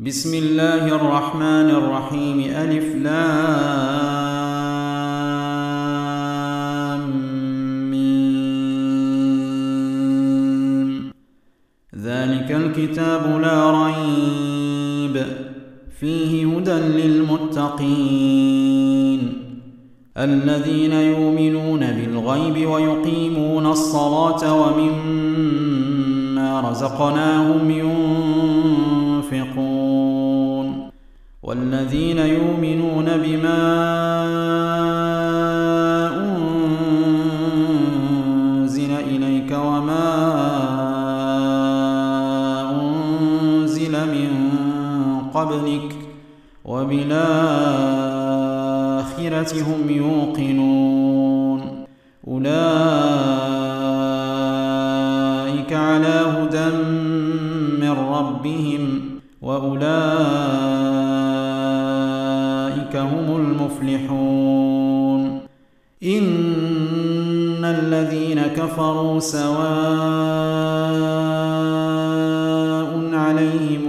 بسم الله الرحمن الرحيم. ألف لام ميم. ذلك الكتاب لا ريب فيه هدى للمتقين الذين يؤمنون بالغيب ويقيمون الصلاة ومما رزقناهم ينفقون والذين يؤمنون بما أنزل إليك وما أنزل من قبلك وبالآخرة هم يوقنون أولئك على هدى من ربهم وأولئك هم المفلحون. إن الذين كفروا سواء عليهم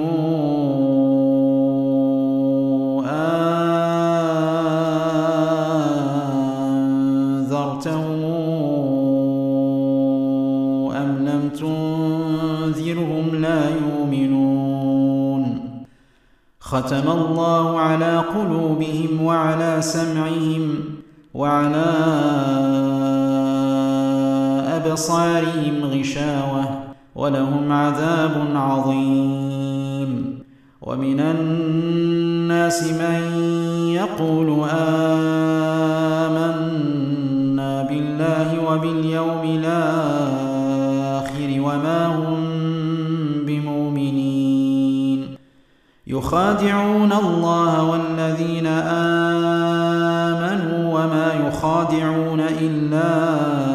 أنذرتهم أم لم تنذرهم لا يؤمنون. ختم الله على قلوبهم وعلى سمعهم وعلى أبصارهم غشاوة ولهم عذاب عظيم. ومن الناس من يقول آمنا بالله وباليوم الآخر وما هم بمؤمنين يخادعون الله والذين آمنوا وما يخادعون إلا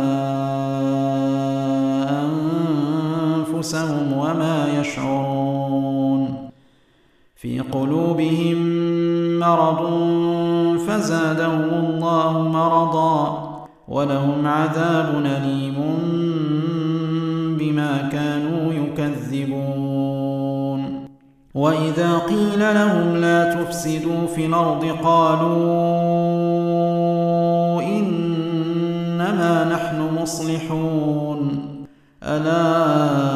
أنفسهم وما يشعرون. في قلوبهم مرض فزادهم الله مرضا ولهم عذاب أليم بما كانوا يكذبون. وإذا قيل لهم لا تفسدوا في الأرض قالوا إنما نحن مصلحون ألا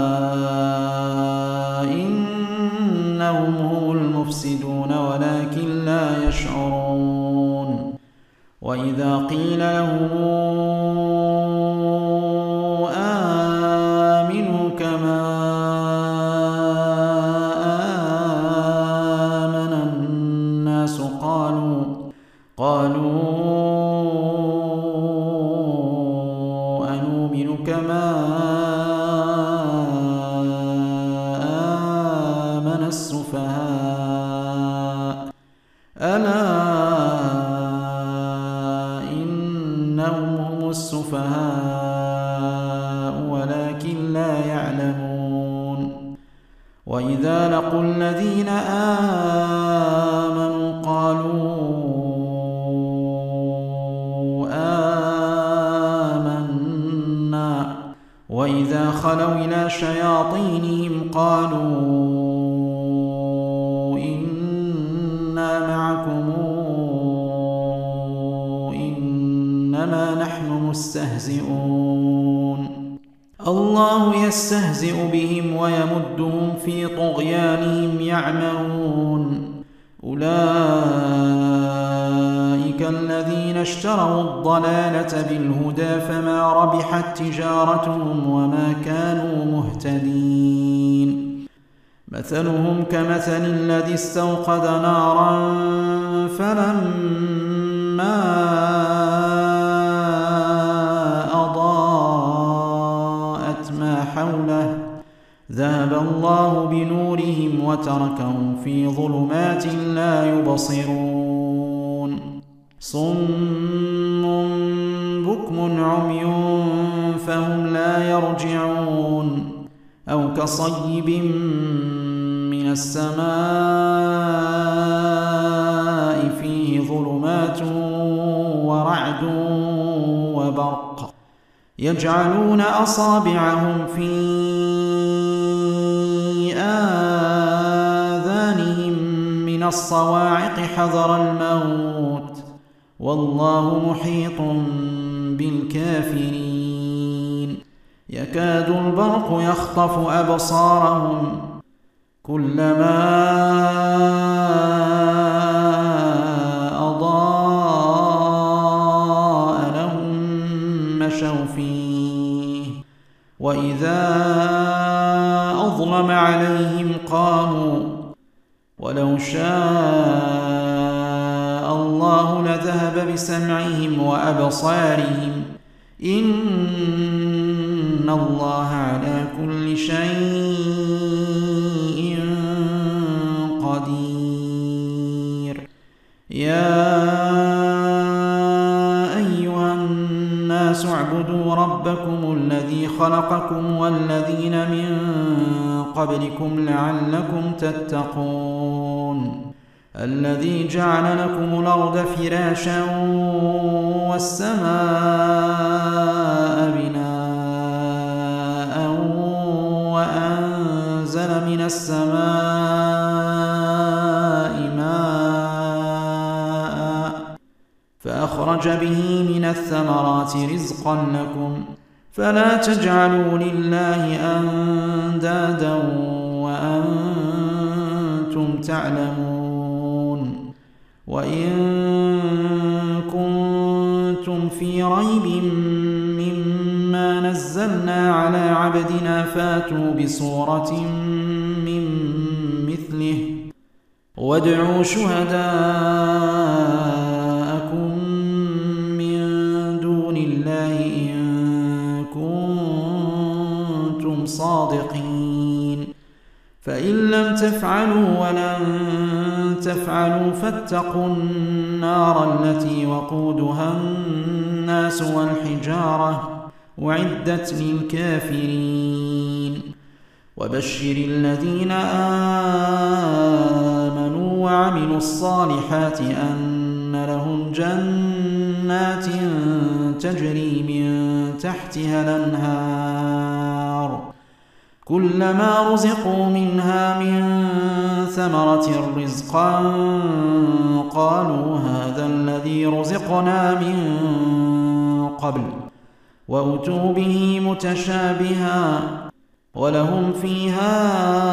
إنهم هم المفسدون ولكن لا يشعرون. وإذا قيل لهم آمنوا كما آمن الناس قالوا أنؤمن كما آمن السفهاء ألا إنهم هم السفهاء ولكن لا يعلمون. وإذا لقوا الذين آمنوا قالوا آمنا وإذا خلوا إلى شياطينهم قالوا إنا معكم إنما نحن مستهزئون. الله يستهزئ بهم ويمدهم في طغيانهم يعمهون. أولئك الذين اشتروا الضلالة بالهدى فما ربحت تجارتهم وما كانوا مهتدين. مثلهم كمثل الذي استوقد نارا فلما أضاءت ما حوله ذهب الله بنورهم وتركهم في ظلمات لا يبصرون. صم بكم عمي فهم لا يرجعون. أو كصيب من السماء فيه ظلمات ورعد وبرق يجعلون أصابعهم في آذانهم من الصواعق حذر الموت والله محيط بالكافرين يكاد البرق يخطف أبصارهم كلما أضاء لهم مشوا فيه وإذا أظلم عليهم قاموا ولو شاء الله لذهب بسمعهم وأبصارهم إن الله على كل شيء قدير يا أيها الناس اعبدوا ربكم الذي خلقكم والذين من قبلكم لعلكم تتقون الذي جعل لكم الأرض فراشا والسماء بناء وأنزل من السماء ماء فأخرج به من الثمرات رزقا لكم فلا تجعلوا لله أندادا وأنتم تعلمون وإن كنتم في ريب مما نزلنا على عبدنا فاتوا بسورة من مثله وادعوا شهداءكم من دون الله إن كنتم صادقين فإن لم تفعلوا ولن تفعلوا فاتقوا النار التي وقودها الناس والحجارة أعدت للكافرين وبشر الذين آمنوا وعملوا الصالحات أن لهم جنات تجري من تحتها الأنهار كلما رزقوا منها من ثمرة رزقا قالوا هذا الذي رزقنا من قبل وأتوا به متشابها ولهم فيها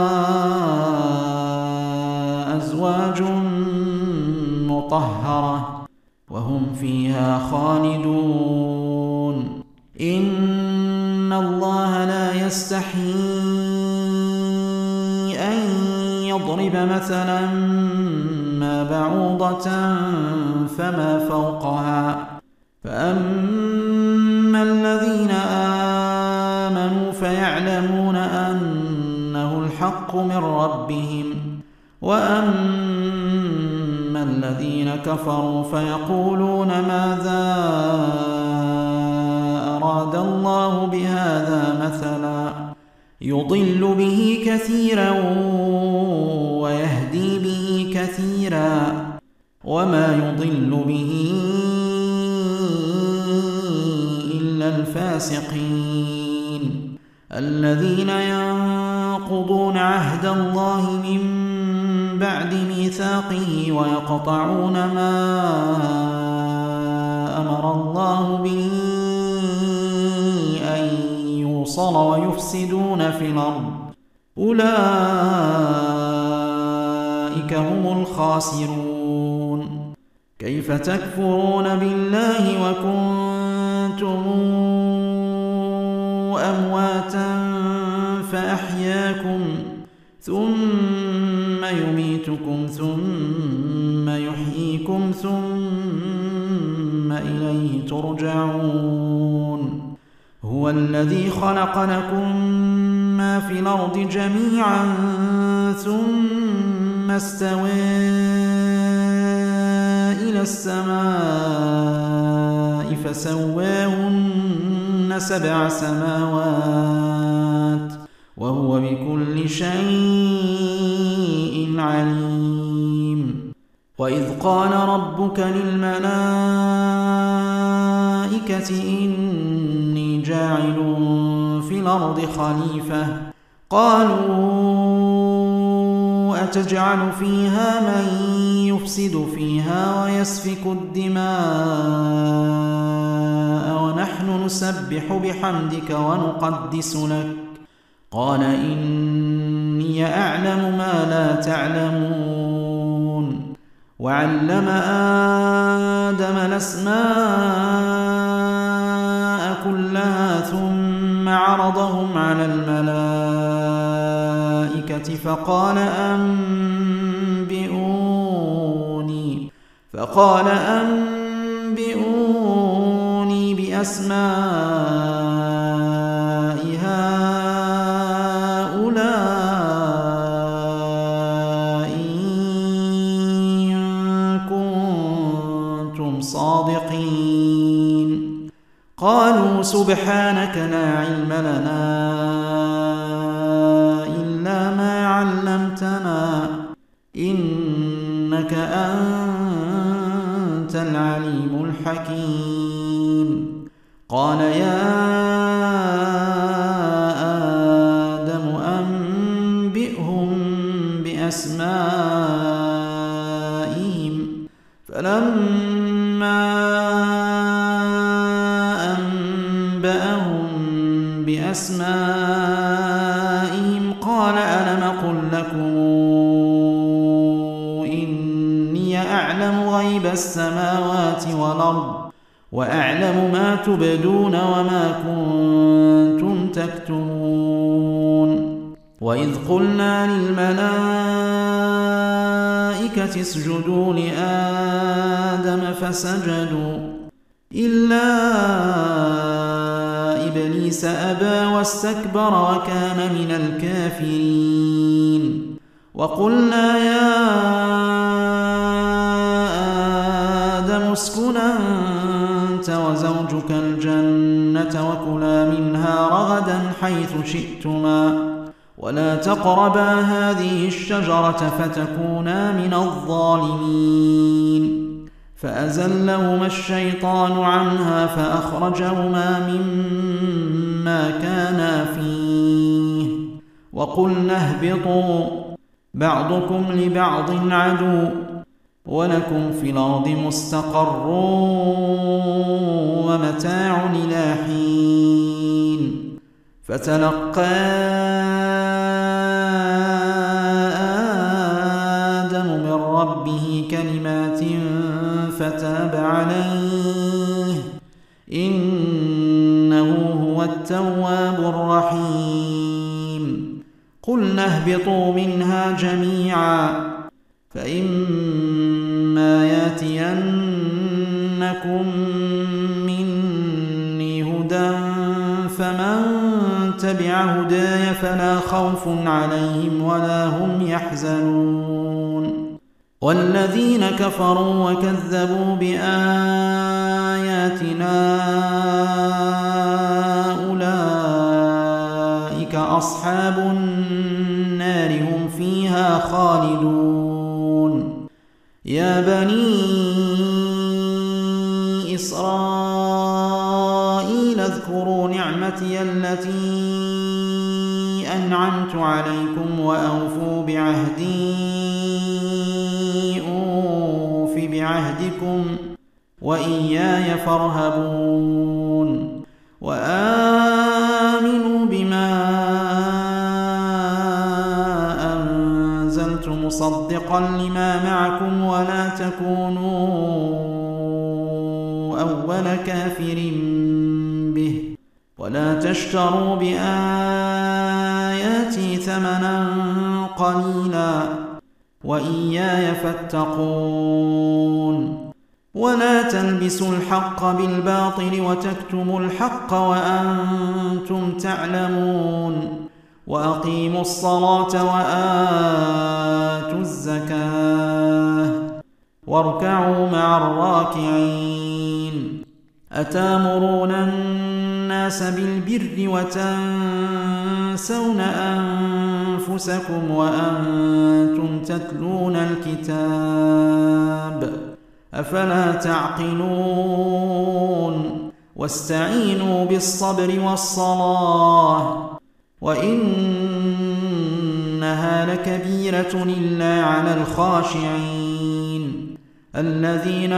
أزواج مطهرة وهم فيها خالدون إن الله لا يستحيي أن يضرب مثلا ما بعوضة فما فوقها فأما الذين آمنوا فيعلمون أنه الحق من ربهم وأما الذين كفروا فيقولون ماذا أراد الله بهذا مثلا يضل به كثيرا ويهدي به كثيرا وما يضل به إلا الفاسقين الذين ينقضون عهد الله من بعد ميثاقه ويقطعون ما أمر الله به أن يوصل ويفسدون في الأرض أولئك هم الخاسرون كيف تكفرون بالله وكنتم أمواتا فأحياكم ثم يميتكم ثم يحييكم ثم إليه ترجعون هو الذي خلق لكم ما في الأرض جميعا ثم استوى إلى السماء فسواهن 7 سماوات وهو بكل شيء عليم وإذ قال ربك للملائكة إني جاعل في الأرض خليفة قالوا تجعل فيها من يفسد فيها ويسفك الدماء ونحن نسبح بحمدك ونقدس لك؟ قال إني أعلم ما لا تعلمون. وعلم آدم الأسماء كلها ثم عرضهم على الملائكة فقال أنبئوني بأسماء هؤلاء إن كنتم صادقين. قالوا سبحانك لا علم لنا إلا ما علمتنا إنك أنت العليم الحكيم. قال يا آدم أنبئهم بأسمائهم. فلما أنبأهم بأسمائهم قال ألم أقل لكم إني أعلم غيب السماوات والأرض وأعلم ما تبدون وما كنتم تكتمون. وإذ قلنا للملائكة اسجدوا لآدم فسجدوا إلا إبليس أبى واستكبر وكان من الكافرين. وقلنا يا آدم اسكن أنت وزوجك الجنة وكلا منها رغدا حيث شئتما ولا تقربا هذه الشجرة فتكونا من الظالمين. فأزلهما الشيطان عنها فأخرجهما مما كانا فيه وقلنا اهبطوا بعضكم لبعض عدو ولكم في الأرض مستقر ومتاع إلى حين. فتلقى آدم من ربه كلمات فتاب عليه إنه هو التواب الرحيم. قلنا اهبطوا منها جميعا فإما يأتينكم مني هدى فمن تبع هداي فلا خوف عليهم ولا هم يحزنون. والذين كفروا وكذبوا بآياتنا أولئك أصحاب النار هم فيها خالدون. يا بني إسرائيل اذكروا نعمتي التي أنعمت عليكم وأوفوا بعهدي أوف بعهدكم وإياي فارهبون. وآمنوا بما أنزلت مصدقا لما معكم ولا تكونوا أول كافر به ولا تشتروا بآياتي ثمنا قليلا وإياي فاتقون. ولا تلبسوا الحق بالباطل وتكتموا الحق وأنتم تعلمون. وأقيموا الصلاة وآتوا الزكاة واركعوا مع الراكعين. أتامرون الناس بالبر وتنسون أنفسكم وأنتم تتلون الكتاب أفلا تعقلون. واستعينوا بالصبر والصلاة وإنها إنها لكبيرة إلا على الخاشعين الذين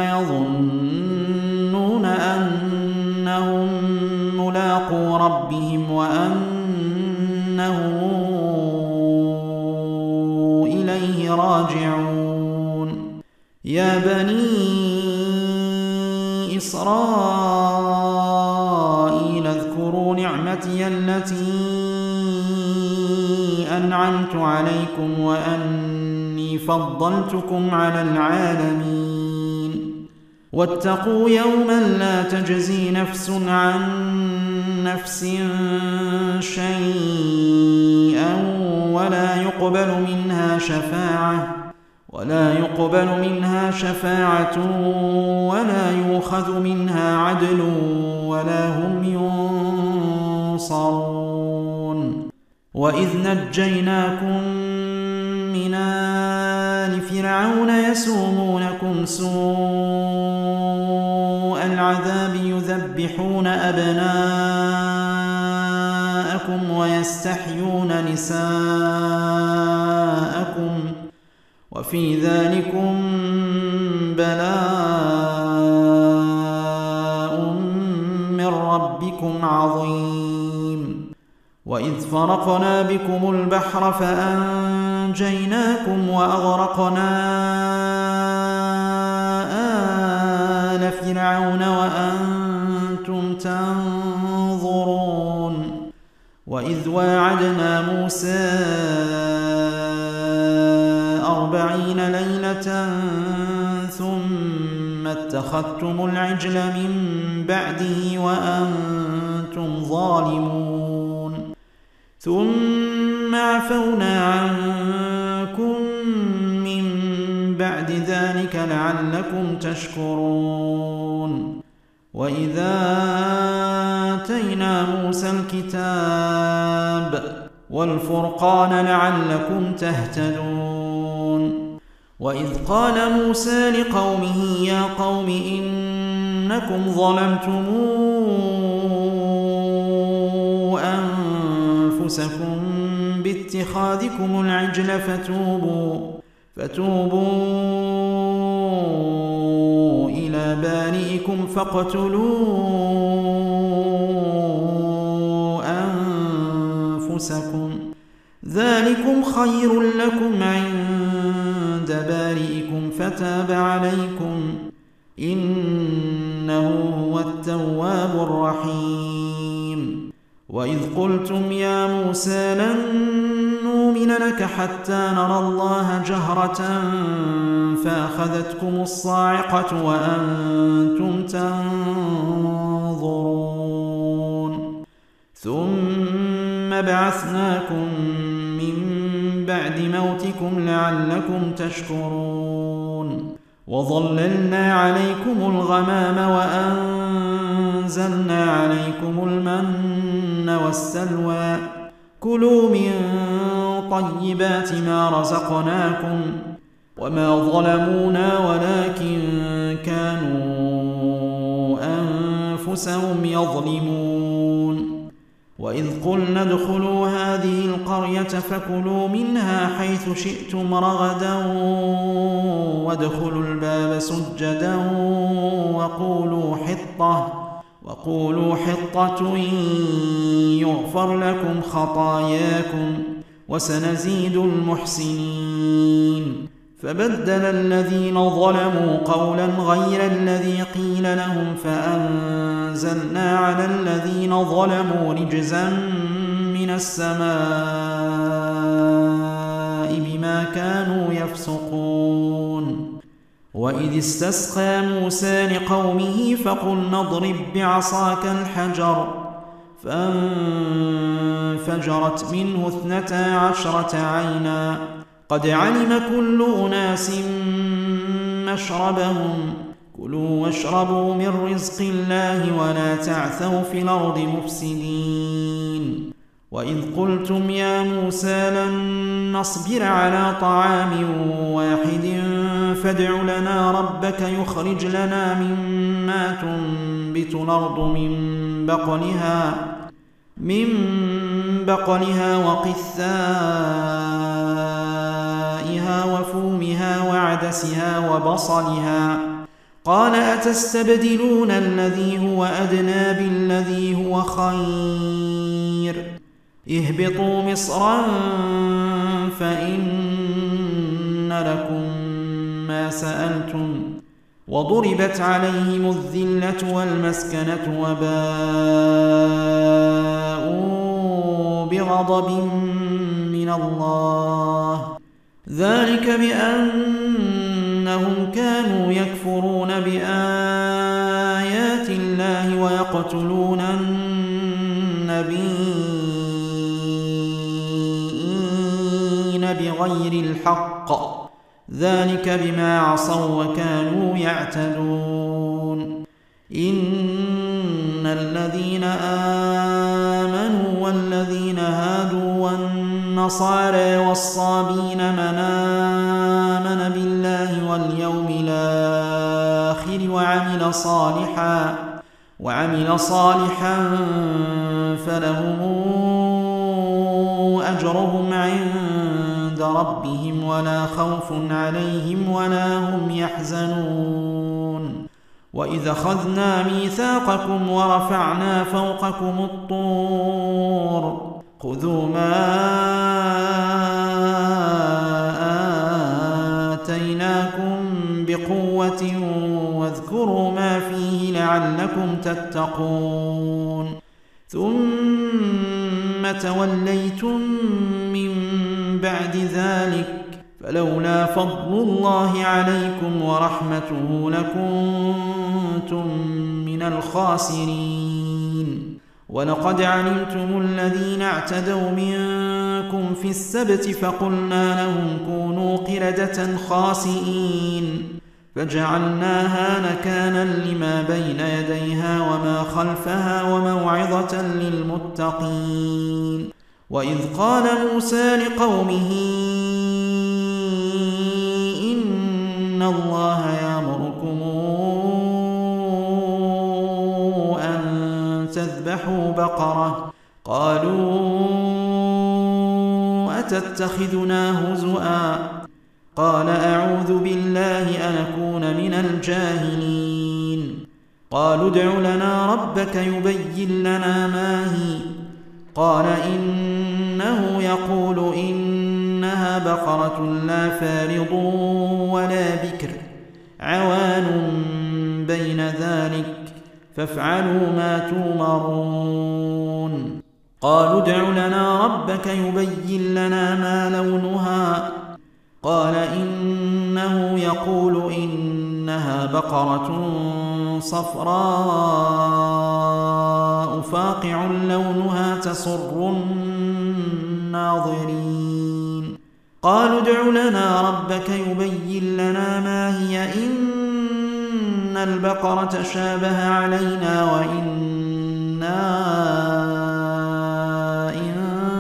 يظنون أنهم ملاقو ربهم وأنهم إليه راجعون يا بني إسرائيل اذكروا نعمتي التي أنعمت عليكم وأني فضلتكم على العالمين واتقوا يوما لا تجزي نفس عن نفس شيئا ولا يقبل منها شفاعة ولا يؤخذ منها عدل ولا هم ينصرون وإذ نجيناكم من آل فرعون يسومونكم سوء العذاب يذبحون أبناءكم ويستحيون نساءكم وفي ذلكم بلاء من ربكم عظيم وإذ فرقنا بكم البحر فأنجيناكم وأغرقنا آل فرعون وأنتم تنظرون وإذ واعدنا موسى 40 ليلة ثم اتخذتم العجل من بعده وأنتم ظالمون ثم عفونا عنكم من بعد ذلك لعلكم تشكرون وإذا آتينا موسى الكتاب والفرقان لعلكم تهتدون وإذ قال موسى لقومه يا قوم إنكم ظلمتم أنفسكم باتخاذكم العجل فتوبوا إلى بارئكم فاقتلوا أنفسكم ذلكم خير لكم عند بارئكم فتاب عليكم إنه هو التواب الرحيم وإذ قلتم يا موسى لن نؤمن لك حتى نرى الله جهرة فأخذتكم الصاعقة وأنتم تنظرون ثم بعثناكم من بعد موتكم لعلكم تشكرون وظللنا عليكم الغمام وأنزلنا عليكم المن والسلوى كلوا من طيبات ما رزقناكم وما ظلمونا ولكن كانوا أنفسهم يظلمون وإذ قلنا ادخلوا هذه القرية فكلوا منها حيث شئتم رغدا وادخلوا الباب سجدا وقولوا حطة يغفر لكم خطاياكم وسنزيد المحسنين فبدل الذين ظلموا قولا غير الذي قيل لهم فأنزلنا على الذين ظلموا رجزا من السماء بما كانوا يفسقون وإذ استسقى موسى لقومه فقلنا اضرب بعصاك الحجر فانفجرت منه 12 عينا قد علم كل أناس مشربهم كلوا واشربوا من رزق الله ولا تعثوا في الأرض مفسدين وإذ قلتم يا موسى لن نصبر على طعام واحد فادع لنا ربك يخرج لنا مما تنبت الأرض من بقلها وقثائها وزيتها وفومها وعدسها وبصلها. قال أتستبدلون الذي هو أدنى بالذي هو خير اهبطوا مصرا فإن لكم ما سألتم وضربت عليهم الذلة والمسكنة وباءوا بغضب من الله ذلك بأنهم كانوا يكفرون بآيات الله ويقتلون النبيين بغير الحق ذلك بما عصوا وكانوا يعتدون. إن الذين آمنوا والذين هادوا والنصارى والصابين من آمن بالله واليوم الآخر وعمل صالحا فلهم أجرهم عند ربهم ولا خوف عليهم ولا هم يحزنون. وإذا أخذنا ميثاقكم ورفعنا فوقكم الطور خذوا ما آتيناكم بقوة واذكروا ما فيه لعلكم تتقون ثم توليتم من بعد ذلك فلولا فضل الله عليكم ورحمته لكنتم من الخاسرين. ولقد علمتم الذين اعتدوا منكم في السبت فقلنا لهم كونوا قردة خاسئين فجعلناها نكالا لما بين يديها وما خلفها وموعظة للمتقين. وإذ قال موسى لقومه إن الله يأمركم أن تذبحوا بقرة قالوا أتتخذنا هزؤا قال أعوذ بالله أن أكون من الجاهلين. قالوا ادع لنا ربك يبين لنا ما هي قال إنه يقول إنها بقرة لا فارض ولا بكر عوان بين ذلك فافعلوا ما تؤمرون. قالوا ادع لنا ربك يبين لنا ما لونها قال إنه يقول إنها بقرة صفراء فاقع لونها تسر الناظرين. قالوا ادع لنا ربك يبين لنا ما هي إن البقرة شابه علينا وإنا إن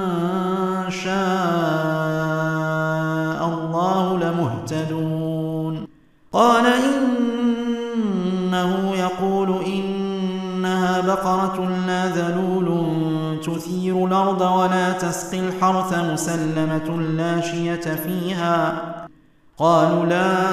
شاء الله لمهتدون. قال إنه يقول إنها بقرة لا ذلول تثير الأرض ولا تسقي الحرث مسلمة لا شية فيها. قالوا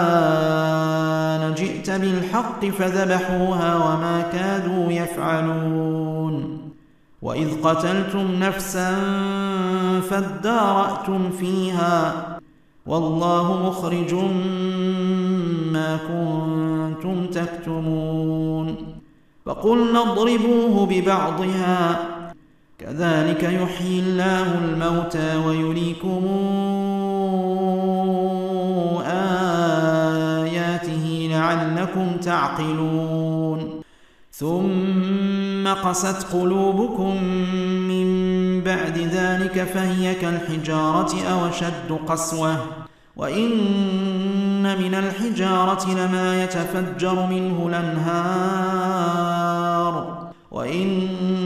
لا جئت بالحق فذبحوها وما كادوا يفعلون. وإذ قتلتم نفسا فادارأتم فيها والله مخرج ما كنتم تكتمون. فقلنا اضربوه ببعضها كذلك يحيي الله الموتى ويريكم آياته لعلكم تعقلون. ثم قست قلوبكم من بعد ذلك فهي كالحجارة أو أشد قسوة وإن من الحجارة لما يتفجر منه الأنهار وإن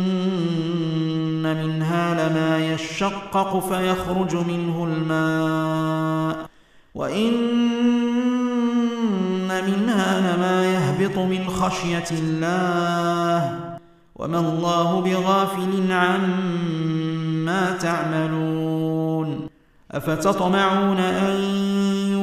منها لما يشقق فيخرج منه الماء وإن منها لما يهبط من خشية الله وما الله بغافل عما تعملون. أفتطمعون أن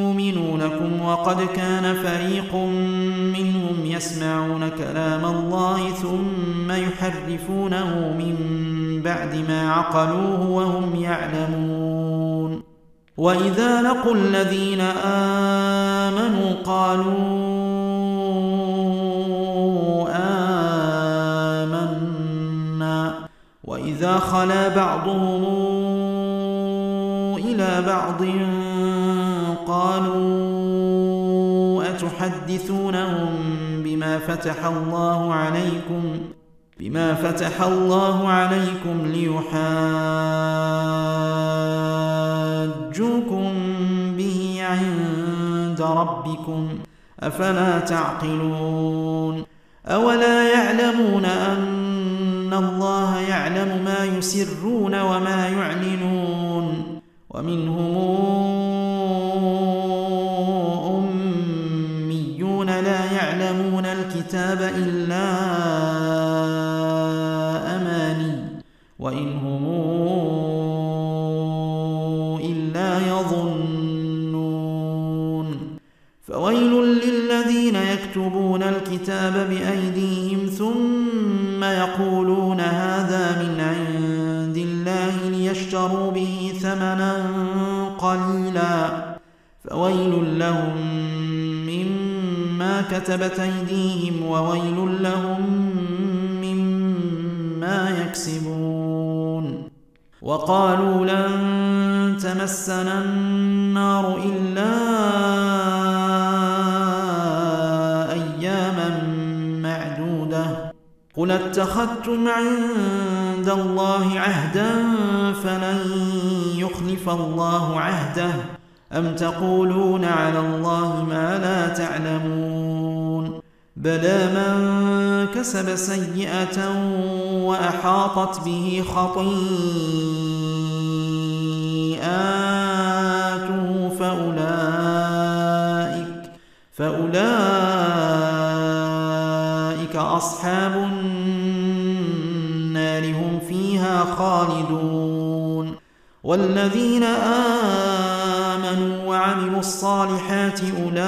لكم وقد كان فريق منهم يسمعون كلام الله ثم يحرفونه من بعد ما عقلوه وهم يعلمون وإذا لقوا الذين آمنوا قالوا آمنا وإذا خلا بعضهم إلى بعض قالوا أتحدثونهم بما فتح الله عليكم ليحاجوكم به عند ربكم أفلا تعقلون أولا يعلمون أن الله يعلم ما يسرون وما يعلنون ومنهم أميون لا يعلمون الكتاب إلا أماني وإن هم إلا يظنون فويل للذين يكتبون الكتاب بأيديهم ثم يقولون هذا من عند الله ليشتروا به ثمنا قليلا فويل لهم مما كتبت أيديهم وويل لهم مما يكسبون وقالوا لن تمسنا النار إلا أياما معدودة قل اتخذتم عند الله عهدا فلن يخلف الله عهده أم تقولون على الله ما لا تعلمون بلى من كسب سيئة وأحاطت به خطيئاته فأولئك أصحاب النار هم فيها خالدون والذين آمنوا وعملوا الصالحات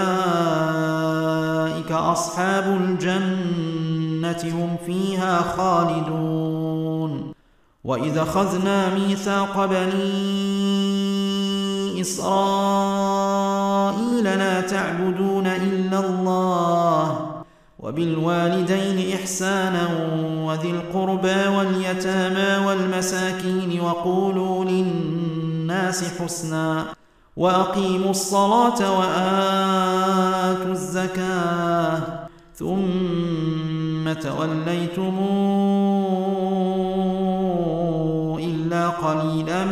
أولئك أصحاب الجنة هم فيها خالدون وإذا أخذنا ميثاق بني إسرائيل لا تعبدون إلا الله وبالوالدين إحسانا وذي القربى واليتامى والمساكين وقولوا للناس حسنا وأقيموا الصلاة وآتوا الزكاة ثم توليتم إلا قليلا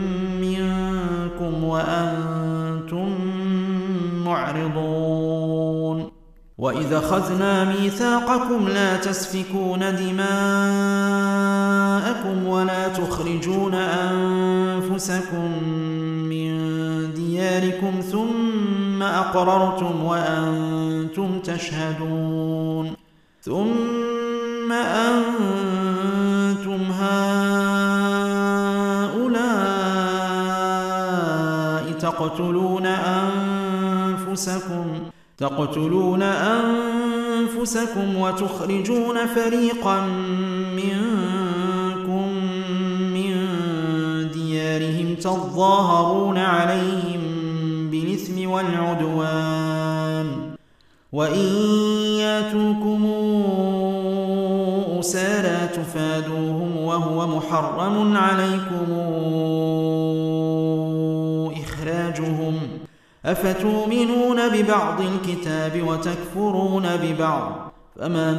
منكم وأنتم معرضون وإذا أخذنا ميثاقكم لا تسفكون دماءكم ولا تخرجون أنفسكم من دياركم ثم أقررتم وأنتم تشهدون ثم أنتم هؤلاء تقتلون أنفسكم وتخرجون فريقا منكم من ديارهم تظاهرون عليهم بالإثم والعدوان وإن ياتوكم أسارى تفادوهم وهو محرم عليكم إخراجهم أفتؤمنون ببعض الكتاب وتكفرون ببعض فما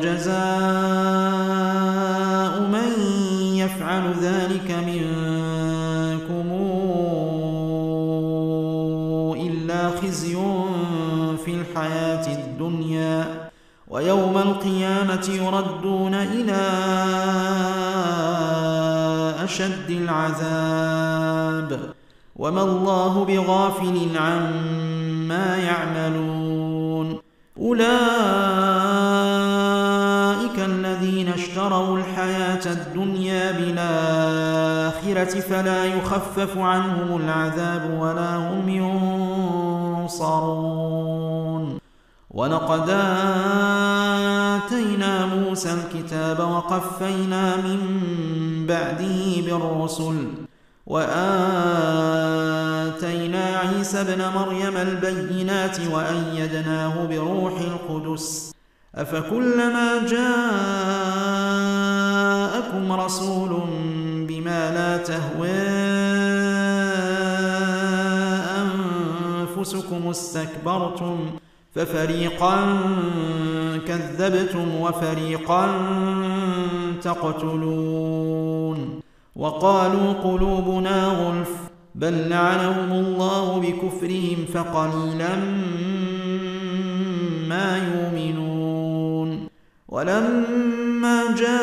جزاء من يفعل ذلك منكم إلا خزي في الحياة الدنيا ويوم القيامة يردون إلى أشد العذاب وما الله بغافل عما يعملون أولئك الذين اشتروا الحياة الدنيا بالآخرة فلا يخفف عنهم العذاب ولا هم ينصرون. ولقد آتينا موسى الكتاب وقفينا من بعده بالرسل وآتينا عيسى ابن مريم البينات وأيدناه بروح القدس أفكلما جاءكم رسول بما لا تهوى أنفسكم استكبرتم ففريقا كذبتم وفريقا تقتلون. وقالوا قلوبنا غلف بل لعنهم الله بكفرهم فقليلا ما يؤمنون. ولما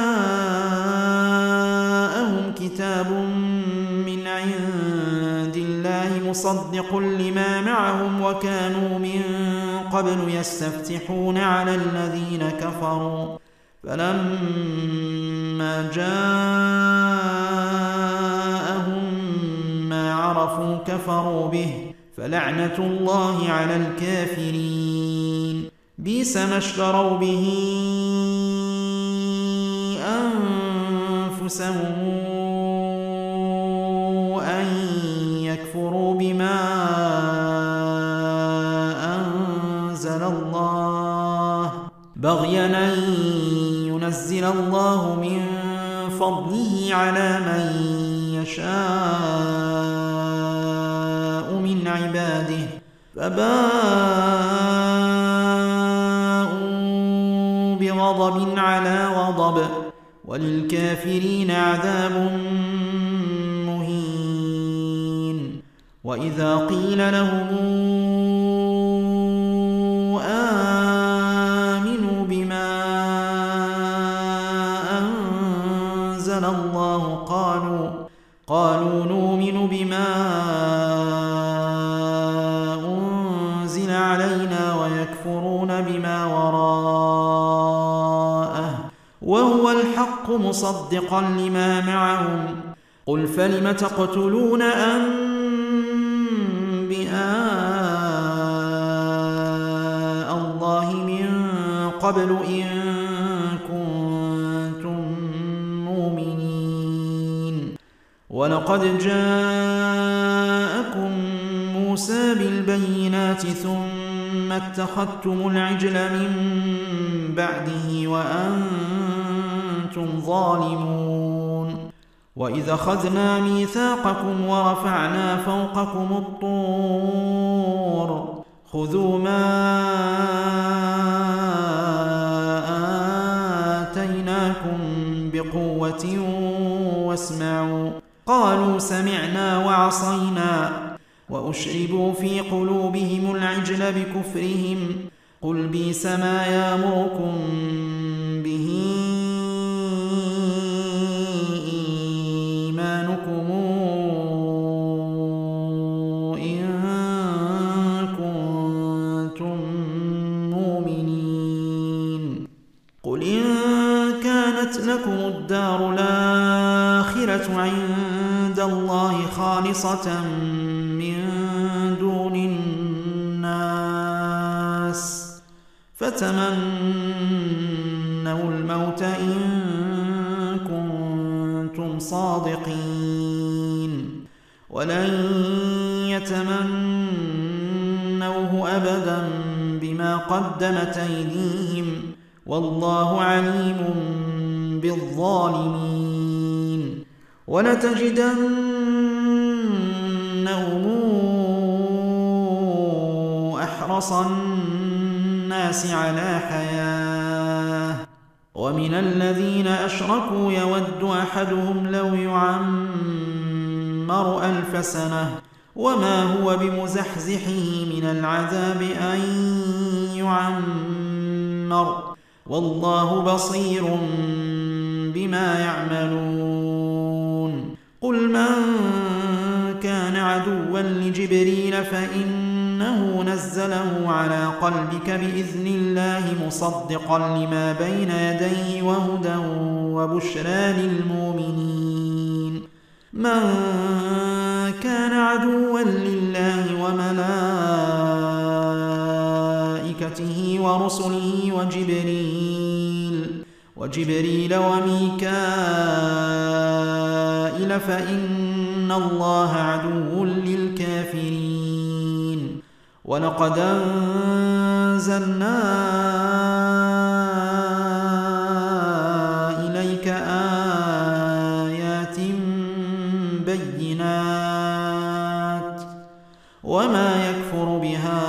جاءهم كتاب من عند الله مصدق لما معهم وكانوا من قبل يستفتحون على الذين كفروا فلما جاءهم ما عرفوا كفروا به فلعنة الله على الكافرين. بئس ما اشتروا به أنفسهم أن يكفروا بما أنزل الله بغيا أن ينزل الله من فضله على من يشاء من عباده فباءوا بغضب على غضب وللكافرين عذاب مهين. وإذا قيل لهم آمنوا بما أنزل الله قالوا نؤمن بما أنزل علينا ويكفرون بما وراءه وهو الحق مصدقا لما معهم. قل فلم تقتلون أنبياء الله من قبل إن كنتم مؤمنين. ولقد جاءكم موسى بالبينات ثم اتخذتم العجل من بعده وأنتم ظالمون. وإذا أخذنا ميثاقكم ورفعنا فوقكم الطور خذوا ما آتيناكم بقوة واسمعوا قالوا سمعنا وعصينا وأشربوا في قلوبهم العجل بكفرهم قل بئس ما يأمركم به إيمانكم إن كنتم مؤمنين. قل إن كانت لكم الدار الآخرة عند الله خالصة من دون الناس فتمنوا الموت إن كنتم صادقين ولن يتمنوه أبدا بما قدمت أيديهم والله عليم بالظالمين. ولتجدنهم أحرص الناس على حياة ومن الذين أشركوا يود أحدهم لو يعمر 1000 سنة وما هو بمزحزحه من العذاب أن يعمر والله بصير بما يعملون. قل من كان عدوا لجبريل فإنه نزله على قلبك بإذن الله مصدقا لما بين يديه وهدى وبشرى للمؤمنين. من كان عدوا لله وملائكته وملائكته ورسله وجبريل وميكائيل فإن الله عدو للكافرين. ولقد أنزلنا إليك آيات بينات وما يكفر بها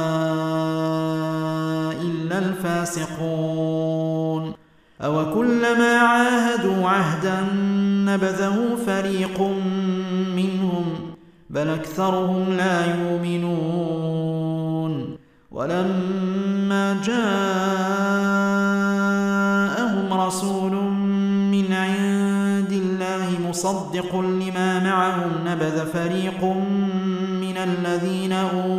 إلا الفاسقون. أوكلما عاهدوا عهدا نبذه فريق منهم بل أكثرهم لا يؤمنون. ولما جاءهم رسول من عند الله مصدق لما معهم نبذ فريق من الذين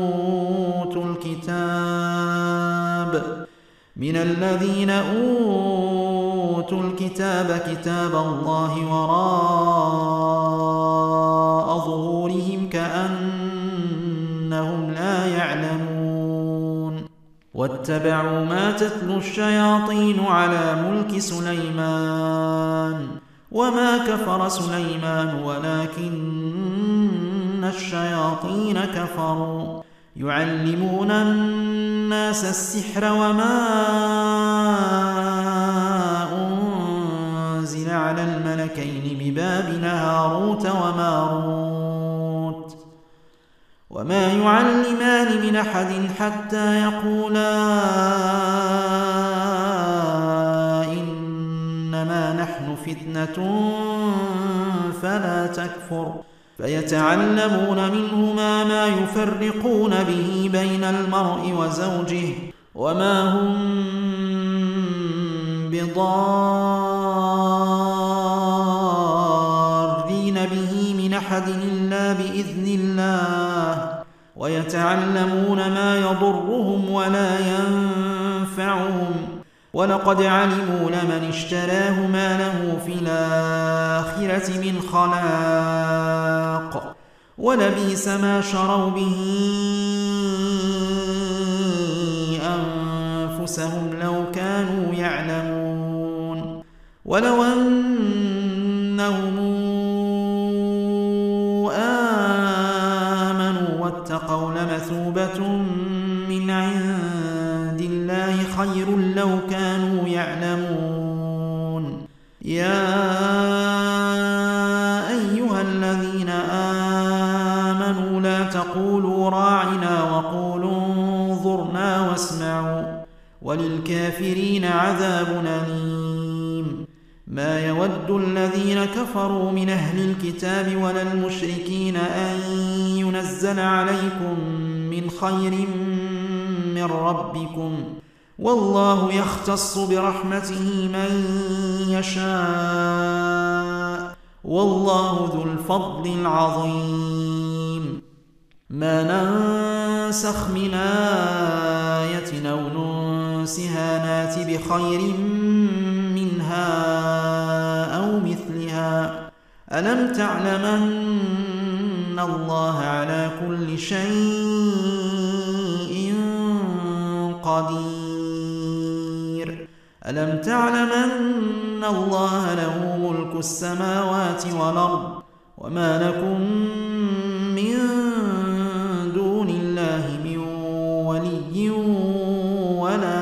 أوتوا الكتاب كتاب الله وراء ظهورهم كأنهم لا يعلمون. واتبعوا ما تتلو الشياطين على ملك سليمان وما كفر سليمان ولكن الشياطين كفروا يعلمون الناس السحر وما أنزل على الملكين ببابل هاروت وماروت وما يعلمان من أحد حتى يقولا إنما نحن فتنة فلا تكفر فيتعلمون منهما ما يفرقون به بين المرء وزوجه وما هم بضارين به من أحد إلا بإذن الله ويتعلمون ما يضرهم ولا ينفعهم ولقد علموا لمن اشتراه ما له في الآخرة من خلاق ولبئس ما شروا به أنفسهم لو كانوا يعلمون. ولو أنهم آمنوا واتقوا لمثوبة من عند الله خير لو كانوا يعلمون. يا أيها الذين آمنوا لا تقولوا راعنا وقولوا انظرنا واسمعوا وللكافرين عذاب أليم. ما يود الذين كفروا من أهل الكتاب ولا المشركين أن ينزل عليكم من خير من ربكم والله يختص برحمته من يشاء والله ذو الفضل العظيم. ما ننسخ من آية أو ننسها نات بخير منها أو مثلها. ألم تعلم أن الله على كل شيء قدير؟ ألم تعلم أن الله له ملك السماوات والأرض وما لكم من دون الله من ولي ولا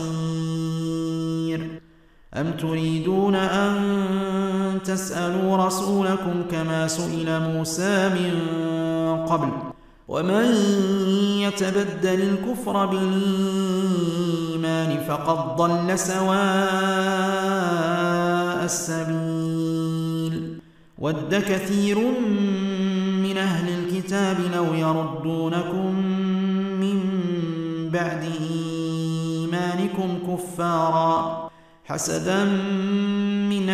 نصير. أم تريدون أن تسألوا رسولكم كما سئل موسى من قبل ومن يتبدل الكفر بالإيمان فقد ضل سواء السبيل. ود كثير من أهل الكتاب لو يردونكم من بعد إيمانكم كفارا حسدا من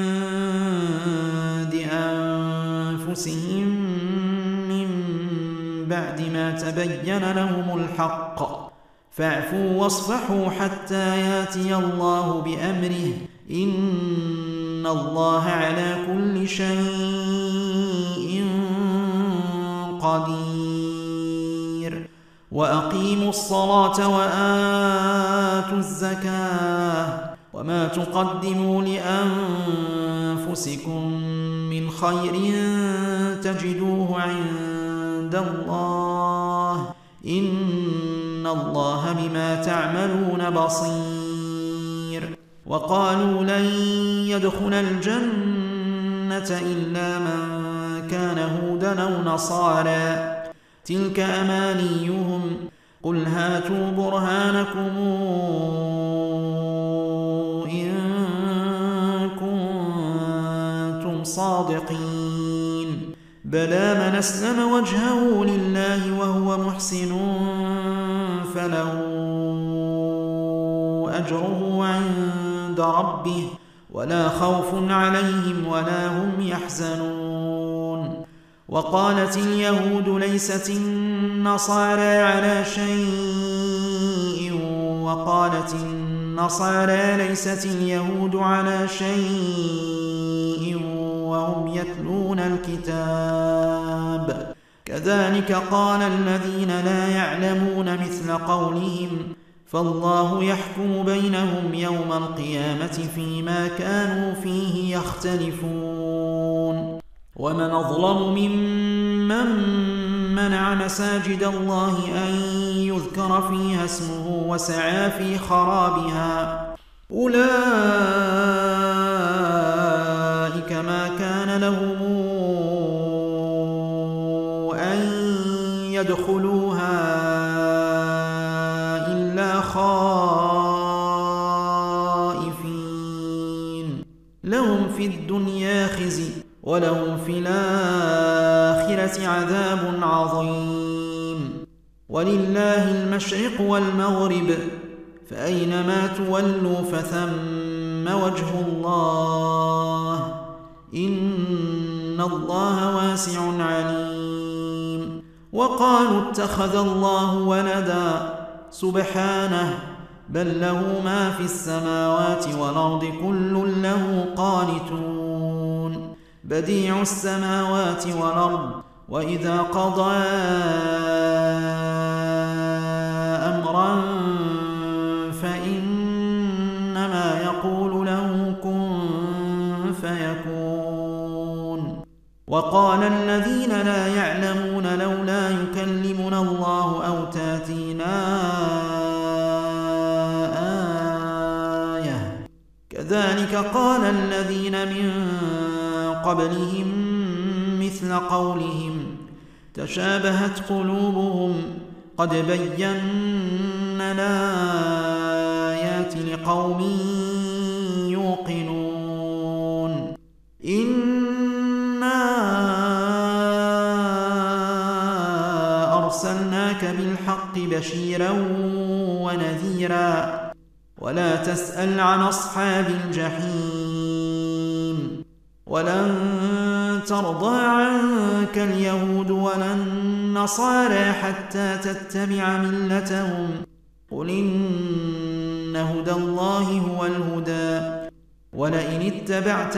عند أنفسهم من بعد ما تبين لهم الحق فاعفوا واصفحوا حتى ياتي الله بأمره إن الله على كل شيء قدير. وأقيموا الصلاة وآتوا الزكاة وما تقدموا لأنفسكم من خير تجدوه عند الله إن الله بما تعملون بصير. وقالوا لن يدخل الجنة إلا من كان هودا أو نصارى تلك أمانيهم قل هاتوا برهانكم إن كنتم صادقين بلى من أسلم وجهه لله وهو محسن فله أجره عند ربه ولا خوف عليهم ولا هم يحزنون. وقالت اليهود ليست النصارى على شيء وقالت النصارى ليست اليهود على شيء وهم يتلون الكتاب كذلك قال الذين لا يعلمون مثل قولهم فالله يحكم بينهم يوم القيامة فيما كانوا فيه يختلفون. ومن أظلم ممن منع مساجد الله أن يذكر فيها اسمه وسعى في خرابها أولئك ما كان لهم أن يدخلوها إلا خائفين لهم في الدنيا خزي ولهم في الآخرة عذاب عظيم. ولله المشرق والمغرب فأينما تولوا فثم وجه الله إن الله واسع عليم. وقالوا اتخذ الله ولدا سبحانه بل له ما في السماوات والأرض كل له قانتون بديع السماوات والأرض وإذا قضى أمرا فإنما يقول له كن فيكون. وقال الذين لا يعلمون لولا يكلمنا الله أو تاتينا آية كذلك قال الذين من قبلهم مثل قولهم تشابهت قلوبهم قد بينا الآيات لقوم يوقنون. إنا أرسلناك بالحق بشيرا ونذيرا ولا تسأل عن أصحاب الجحيم ولن ترضى عنك اليهود ولا النصارى حتى تتبع ملتهم قل إن هدى الله هو الهدى ولئن اتبعت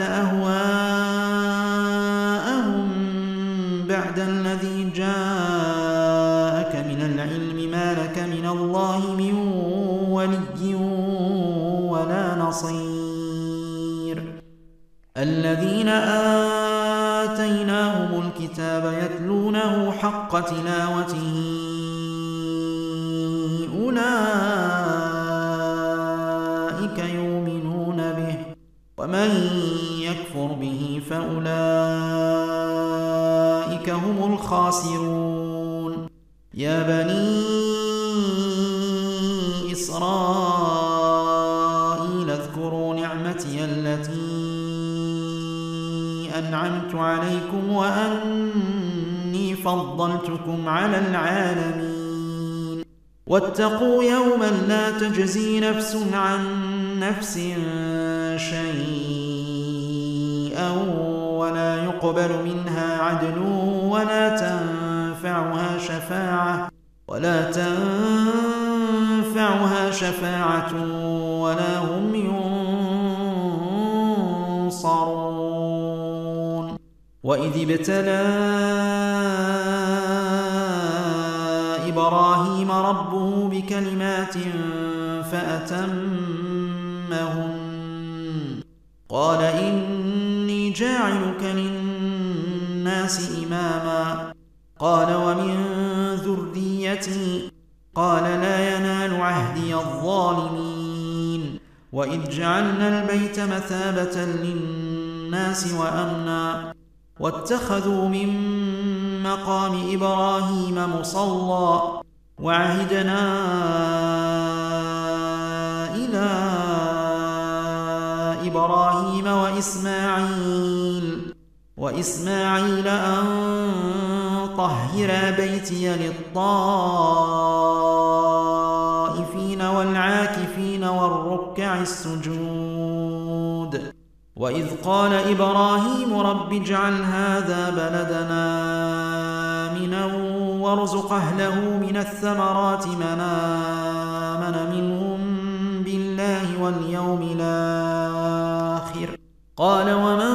أهواءهم بعد الذي جاءك من العلم ما لك من الله من ولي ولا نصير. الذين آتيناهم الكتاب يتلونه حق تلاوته أولئك يؤمنون به ومن يكفر به فأولئك هم الخاسرون. يا بني إسرائيل اذكروا نعمتي التي أنعمت عليكم وأني فضلتكم على العالمين. واتقوا يوما لا تجزي نفس عن نفس شيئا ولا يقبل منها عدل ولا تنفعها شفاعة ولا هم ينصرون. وإذ ابتلى إبراهيم إبراهيم ربه بكلمات فأتمهن قال إني جاعلك للناس إماما قال ومن ذريتي قال لا ينال عهدي الظالمين وإذ جعلنا البيت مثابة للناس وأمنا واتخذوا من مقام إبراهيم مصلى وعهدنا إلى إبراهيم وإسماعيل أن طهر بيتي للطائفين والعاكفين والركع السجود وإذ قال إبراهيم رب اجعل هذا بلدنا آمنا وارزق أهله من الثمرات من آمن منهم بالله واليوم الآخر قال ومن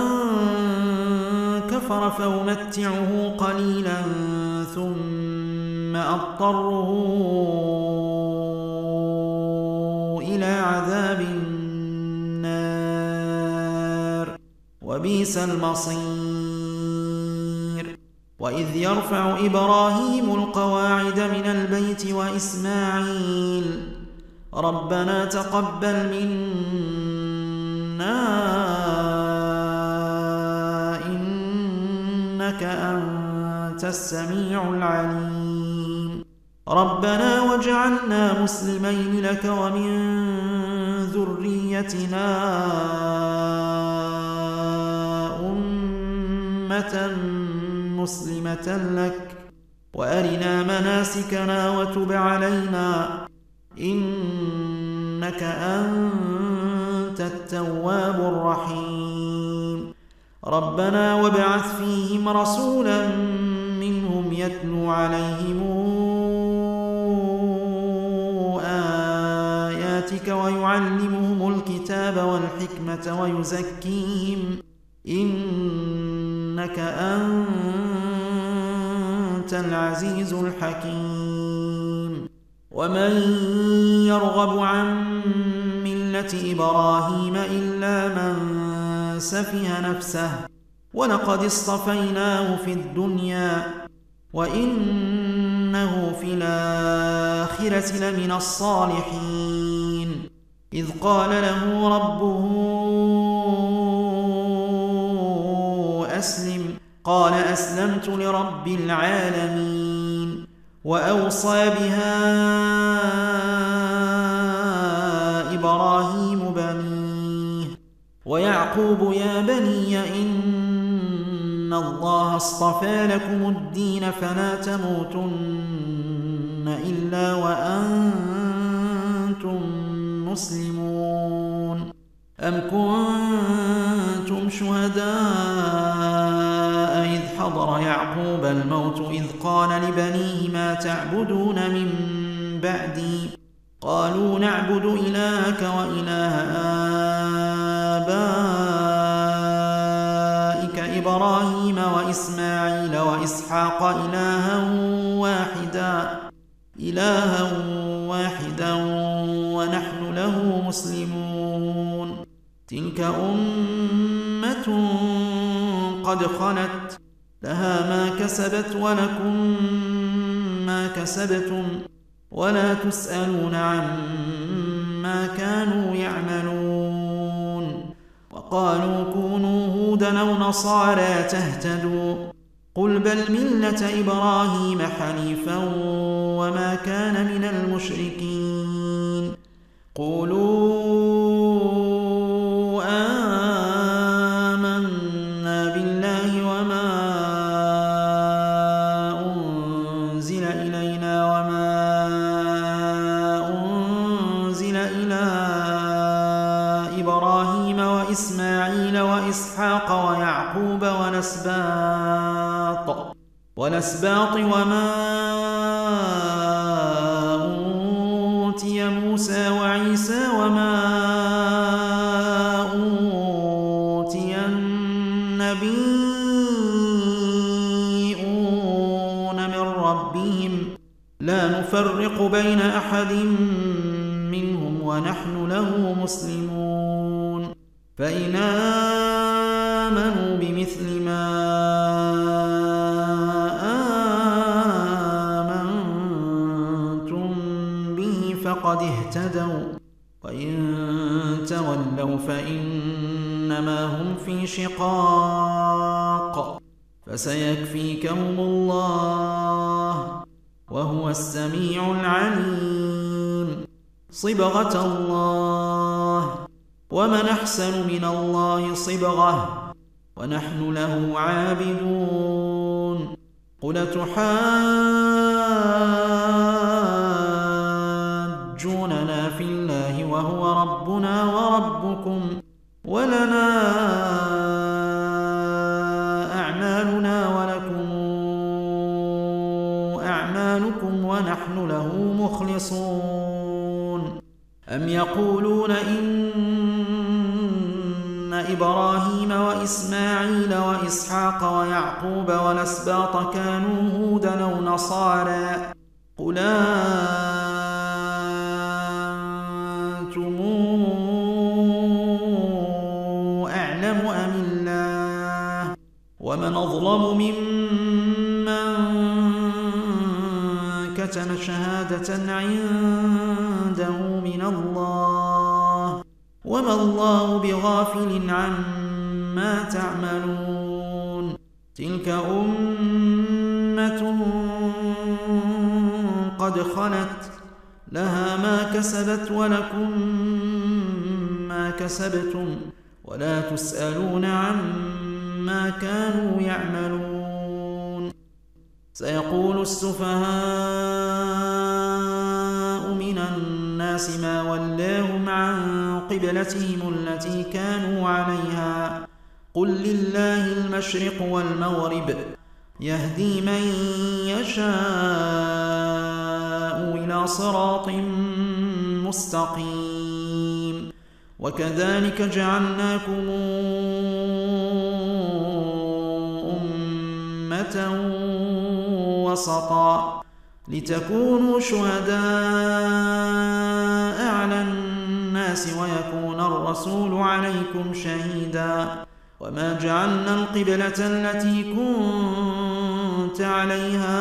كفر فأمتعه قليلا ثم أضطره إلى عذاب النار وبئس المصير وإذ يرفع إبراهيم القواعد من البيت وإسماعيل ربنا تقبل منا إنك أنت السميع العليم ربنا واجعلنا مسلمين لك ومن ذريتنا أمة مسلمة لك وأرنا مناسكنا وتب علينا إنك أنت التواب الرحيم ربنا وابعث فيهم رسولا منهم يتلو عليهم آياتك ويعلمهم الكتاب والحكمة ويزكيهم إنك أنت العزيز الحكيم ومن يرغب عن ملة إبراهيم إلا من سفه نفسه ولقد اصطفيناه في الدنيا وإنه في الآخرة لمن الصالحين إذ قال له ربه أسلم قال أسلمت لرب العالمين وأوصى بها إبراهيم بنيه ويعقوب يا بني إن الله اصطفى لكم الدين فلا تموتن إلا وأنتم مسلمون أم كنتم شهداء إذ حضر يعقوب الموت إذ قال لبنيه ما تعبدون من بعدي قالوا نعبد إلهك وإله آبائك إبراهيم وإسماعيل وإسحاق إلها واحدا ونحن له مسلمون تلك أمة قد خلت لها ما كسبت ولكم ما كسبتم ولا تسألون عما كانوا يعملون وقالوا كونوا هودا أو نصارى تهتدوا قل بل ملة إبراهيم حنيفا وما كان من المشركين قولوا آمنا بالله وما أنزل إلينا وما أنزل إلى إبراهيم وإسماعيل وإسحاق ويعقوب والأسباط وما أوتي موسى وعيسى وما أوتي النبيون من ربهم لا نفرق نفرق بين أحد منهم ونحن له مسلمون فإن آمنوا بمثل ما آمنتم به فقد اهتدوا وإن تولوا فإنما هم في شقاق فسيكفيكهم الله وهو السميع العليم صبغة الله ومن أحسن من الله صبغة ونحن له عابدون قل تحاجوننا في الله وهو ربنا وربكم ولنا أعمالنا ولكم أعمالكم ونحن له مخلصون أم يقولون إن إبراهيم وإسماعيل وإسحاق ويعقوب والأسباط كانوا هودا أو نصارى قل أنتم أعلم أم الله ومن أظلم ممن كتم شهادة عنده من الله وما الله بغافل عما تعملون تلك أمة قد خلت لها ما كسبت ولكم ما كسبتم ولا تسألون عما كانوا يعملون سيقول السفهاء من الناس ما ولاهم عن قبلتهم التي كانوا عليها قل لله المشرق والمغرب يهدي من يشاء إلى صراط مستقيم وكذلك جعلناكم أمة وسطا لتكونوا شهداء على الناس ويكون الرسول عليكم شهيدا وما جعلنا القبلة التي كنت عليها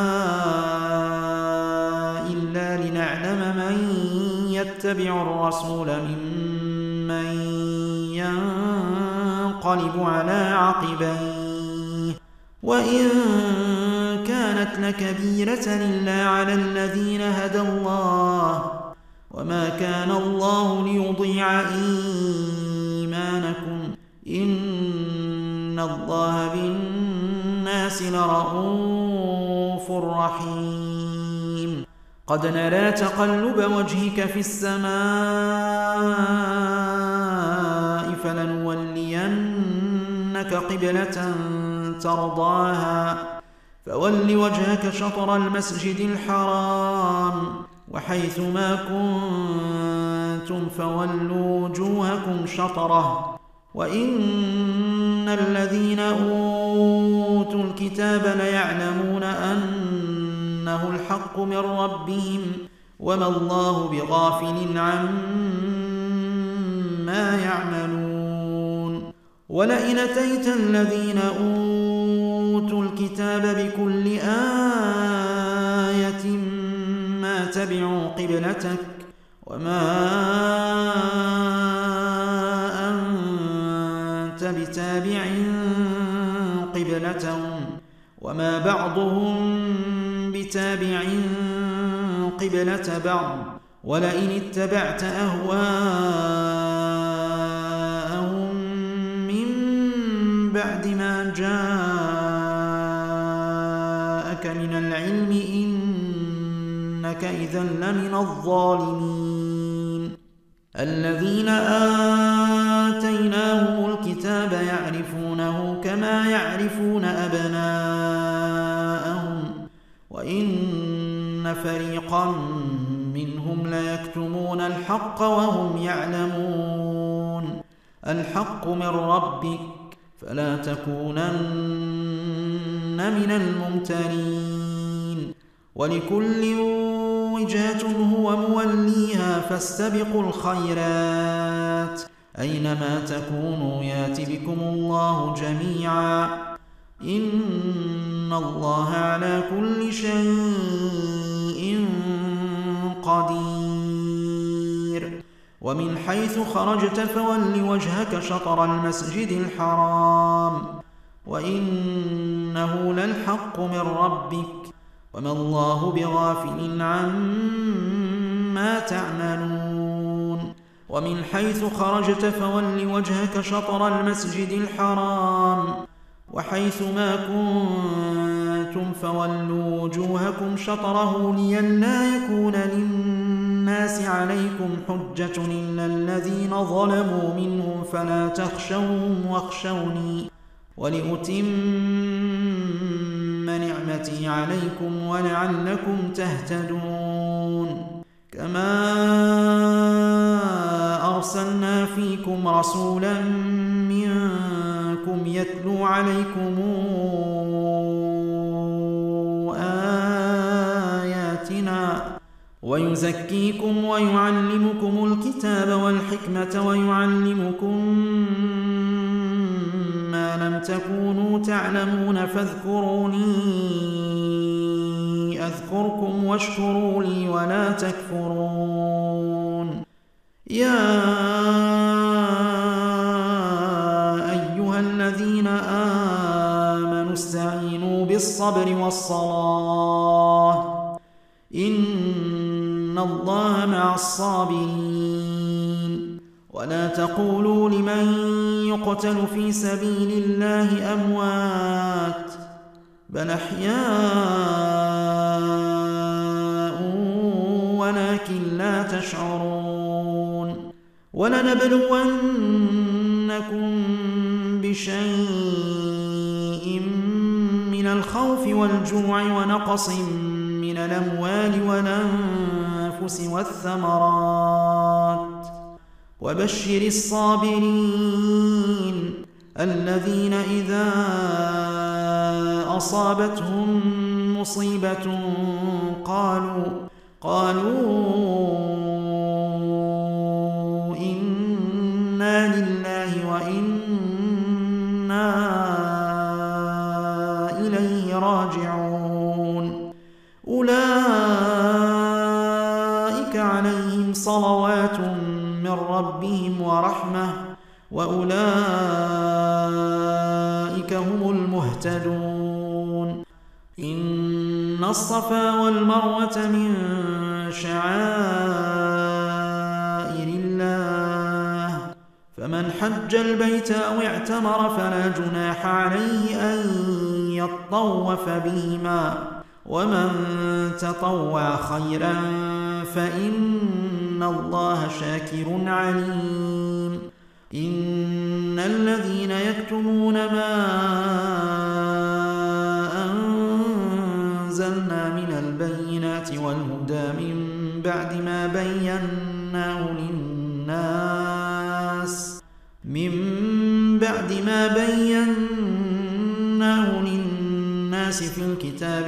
إلا لنعلم من يتبع الرسول ممن ينقلب على عقبيه وإن كانت لكبيرة إلا على الذين هدى الله وما كان الله ليضيع إيمانكم إن الله بالناس لرءوف رحيم قد نرى تقلب وجهك في السماء فلنولينك قبلة ترضاها فول وجهك شطر المسجد الحرام وحيث ما كنتم فولوا وجوهكم شطره وإن الذين أوتوا الكتاب ليعلمون أنه الحق من ربهم وما الله بغافل عما يعملون ولئن أتيت الذين أوتوا الكتاب بكل آية ما تبعوا قبلتك وما أنت بتابع قبلتهم وما بعضهم بتابع قبلة بعض ولئن اتبعت أهواءهم من بعد ما جاءك من العلم إنك إذا لمن الظالمين الذين آتيناهم الكتاب يعرفونه كما يعرفون أبناءهم وإن فريقا منهم ليكتمون الحق وهم يعلمون الحق من ربك فلا تكونن من الممترين ولكل خالجات هو موليها فاستبقوا الخيرات أينما تكونوا يات بكم الله جميعا إن الله على كل شيء قدير ومن حيث خرجت فول وجهك شطر المسجد الحرام وإنه للحق من ربك وما الله بغافل عما تعملون ومن حيث خرجت فول وجهك شطر المسجد الحرام وحيث ما كنتم فولوا وجوهكم شطره لئلا يكون للناس عليكم حجة إلا الذين ظلموا منهم فلا تخشوهم واخشوني ولأتم نعمتي عليكم ولعلكم تهتدون كما أرسلنا فيكم رسولا منكم يتلو عليكم آياتنا ويزكيكم ويعلمكم الكتاب والحكمة ويعلمكم ما لم تكونوا تعلمون فاذكروني أذكركم واشكروا لي ولا تكفرون يا أيها الذين آمنوا استعينوا بالصبر والصلاة إن الله مع الصابرين ولا تقولوا لمن يقتل في سبيل الله أموات بل أحياء ولكن لا تشعرون ولنبلونكم بشيء من الخوف والجوع ونقص من الأموال والأنفس والثمرات وبشر الصابرين الذين إذا أصابتهم مصيبة قالوا إنا لله وإنا إليه راجعون أولئك عليهم صلوات من ربهم ورحمة وأولئك هم المهتدون إن الصفا والمروة من شعائر الله فمن حج البيت أو اعتمر فلا جناح عليه أن يطوف بهما ومن تطوع خيرا فإن الله شاكر عليم إن الذين يكتمون ما أنزلنا من البينات والهدى من بعد ما بيناه للناس في الكتاب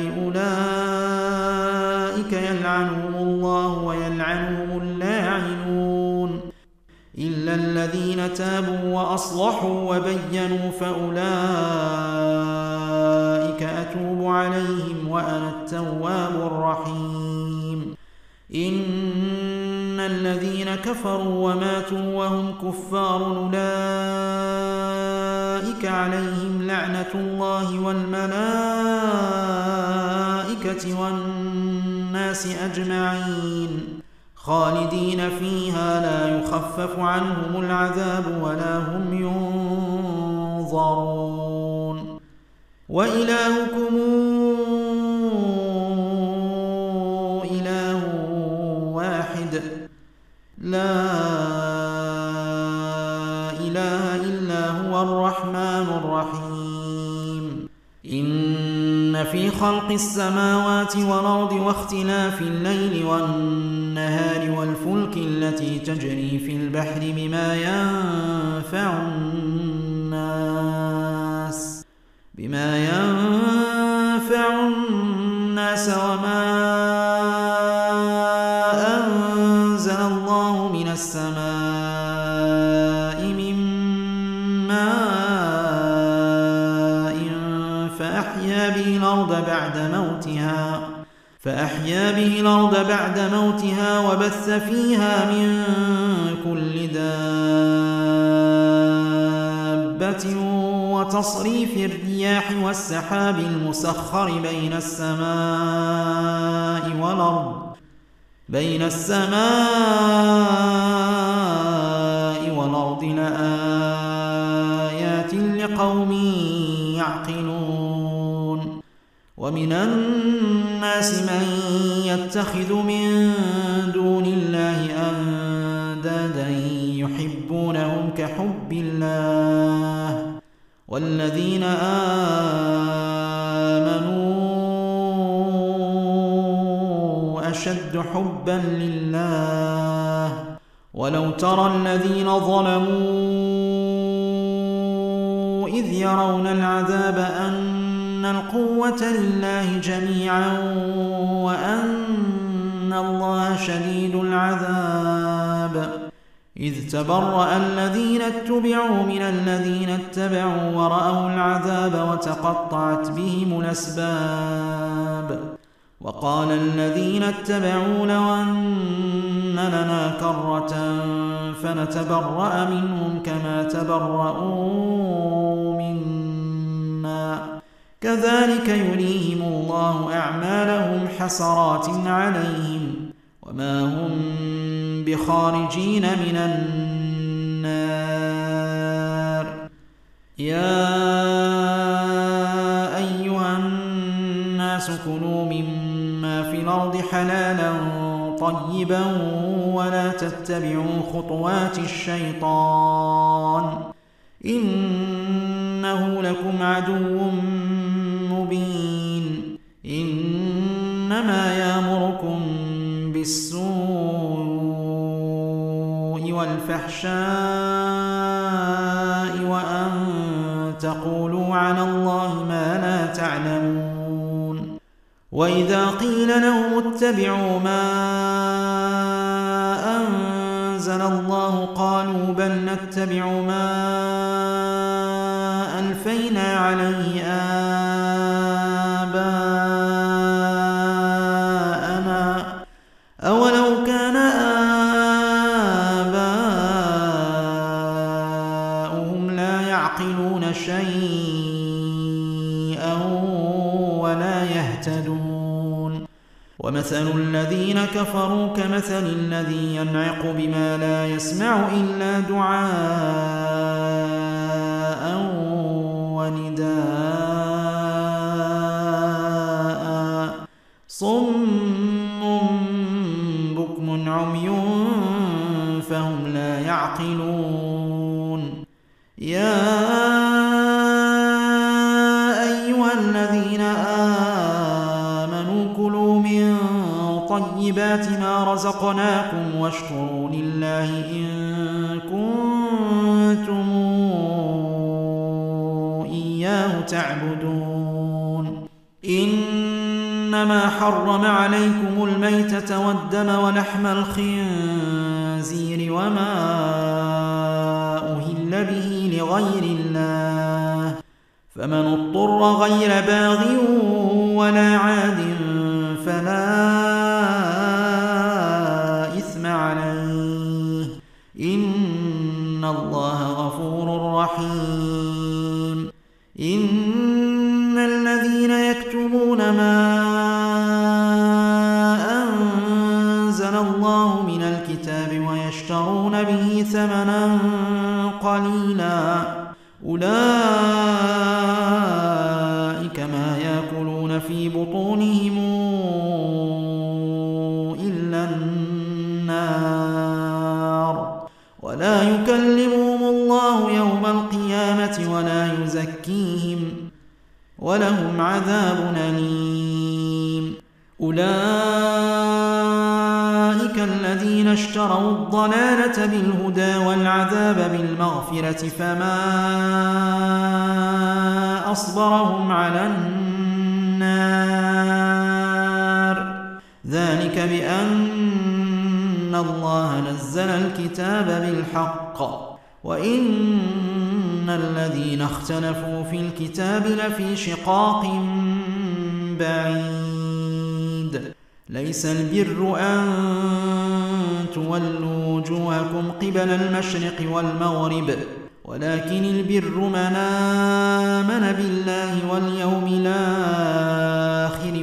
أولئك يلعنهم الله ويلعنهم اللاعنون إلا الذين تابوا وأصلحوا وبينوا فأولئك أتوب عليهم وأنا التواب الرحيم إن الذين كفروا وماتوا وهم كفار أولئك عليهم لعنة الله والملائكة والناس أجمعين خالدين فيها لا يخفف عنهم العذاب ولا هم ينظرون وإلهكم إله واحد لا إله إلا هو الرحمن الرحيم إن في خلق السماوات والأرض واختلاف الليل والنهار والفلك التي تجري في البحر بما ينفع الناس وما الله من السماء من ماء فأحيا به الأرض بعد موتها وبث فيها من كل دابة وتصريف الرياح والسحاب المسخر بين السماء والأرض لآيات لقوم يعقلون ومن الناس من يتخذ من دون الله أندادا يحبونهم كحب الله والذين آمنوا أشد حبا لله ولو ترى الذين ظلموا إذ يرون العذاب أن القوة لله جميعا وأن الله شديد العذاب إذ تبرأ الذين اتبعوا من الذين اتبعوا ورأوا العذاب وتقطعت بهم الأسباب وقال الذين اتبعوا لو أن لنا كرة فنتبرأ منهم كما تبرؤوا منا كذلك يريهم الله أعمالهم حسرات عليهم وما هم بخارجين من النار يا أيها الناس كلوا مما في الأرض حلالا طيبا ولا تتبعوا خطوات الشيطان إنه لكم عدو مبين إنما يأمركم بالسوء والفحشاء وأن تقولوا على الله ما لا تعلمون وإذا قيل لهم اتبعوا ما أنزل الله قالوا بل نتبع ما ألفينا عليه آباءنا أولو كان آباؤهم لا يعقلون شيئا ولا يهتدون ومثل الذين كفروا كمثل الذي ينعق بما لا يسمع إلا دعاء ونداء صم بكم عمي فهم لا يعقلون يا أيها الذين آمنوا كلوا من طيبات ما رزقناكم واشكروا لله إن كنتم إياه تعبدون إنما حرم عليكم الميتة والدم ولحم الخنزير وما أهل به لغير الله فمن اضطر غير باغ ولا عاد فلا إثم عليه إن الله غفور رحيم إن الذين يكتمون ما أنزل الله من الكتاب ويشترون به ثمنا قليلا أولئك ما يأكلون في بطونهم إلا النار ولا يكلمهم الله يوم القيامة ولا يزكيهم ولهم عذاب أليم أولئك الذين اشتروا الضلالة بالهدى والعذاب بالمغفرة فما أصبرهم على النار ذلك بأن الله نزل الكتاب بالحق وإن الذين اختلفوا في الكتاب لفي شقاق بعيد ليس البر أن تولوا وجوهكم قبل المشرق والمغرب ولكن البر من آمن بالله واليوم الآخر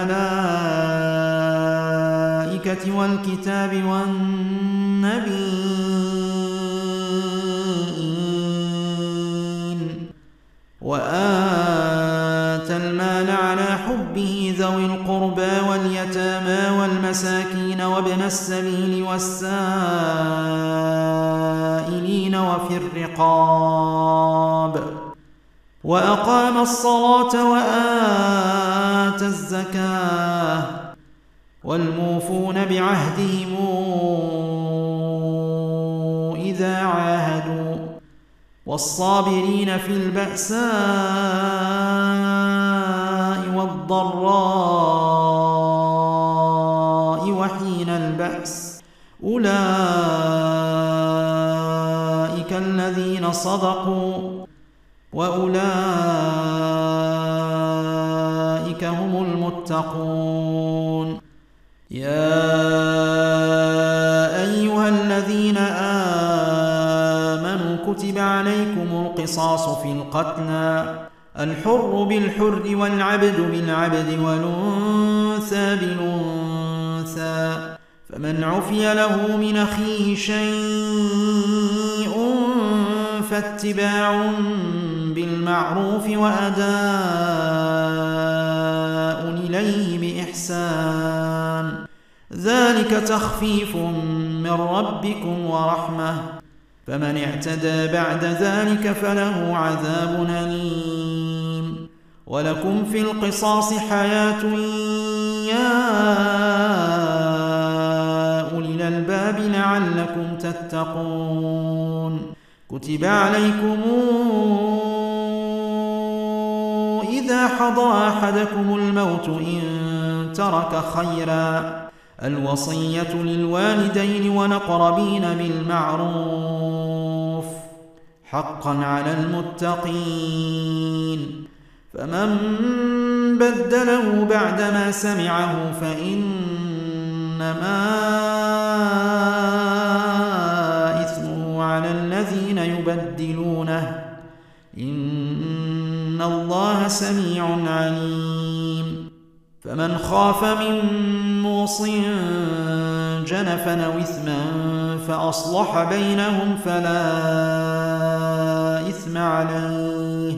والملائكة والكتاب والنبيين وآتى المال على حبه ذوي القربى واليتامى والمساكين وابن السبيل والسائلين وفي الرقاب وأقام الصلاة وآتى الزكاة والموفون بعهدهم إذا عاهدوا والصابرين في البأساء والضراء وحين البأس أولئك الذين صدقوا وأولئك هم المتقون يا أيها الذين آمنوا كتب عليكم القصاص في القتلى الحر بالحر والعبد بالعبد والأنثى بالأنثى فمن عفي له من أخيه شيء فاتباع بالمعروف وأداء إليه بإحسان ذلك تخفيف من ربكم ورحمة فمن اعتدى بعد ذلك فله عذاب أليم ولكم في القصاص حياة يا أولي الألباب لعلكم تتقون كتب عليكم إذا حضر أحدكم الموت إن ترك خيرا الوصية للوالدين والأقربين بالمعروف حقا على المتقين فمن بدله بعدما سمعه فإنما إثمه على الذين يبدلونه إن الله سميع عليم فمن خاف من موص جنفا أو إثما فأصلح بينهم فلا إثم عليه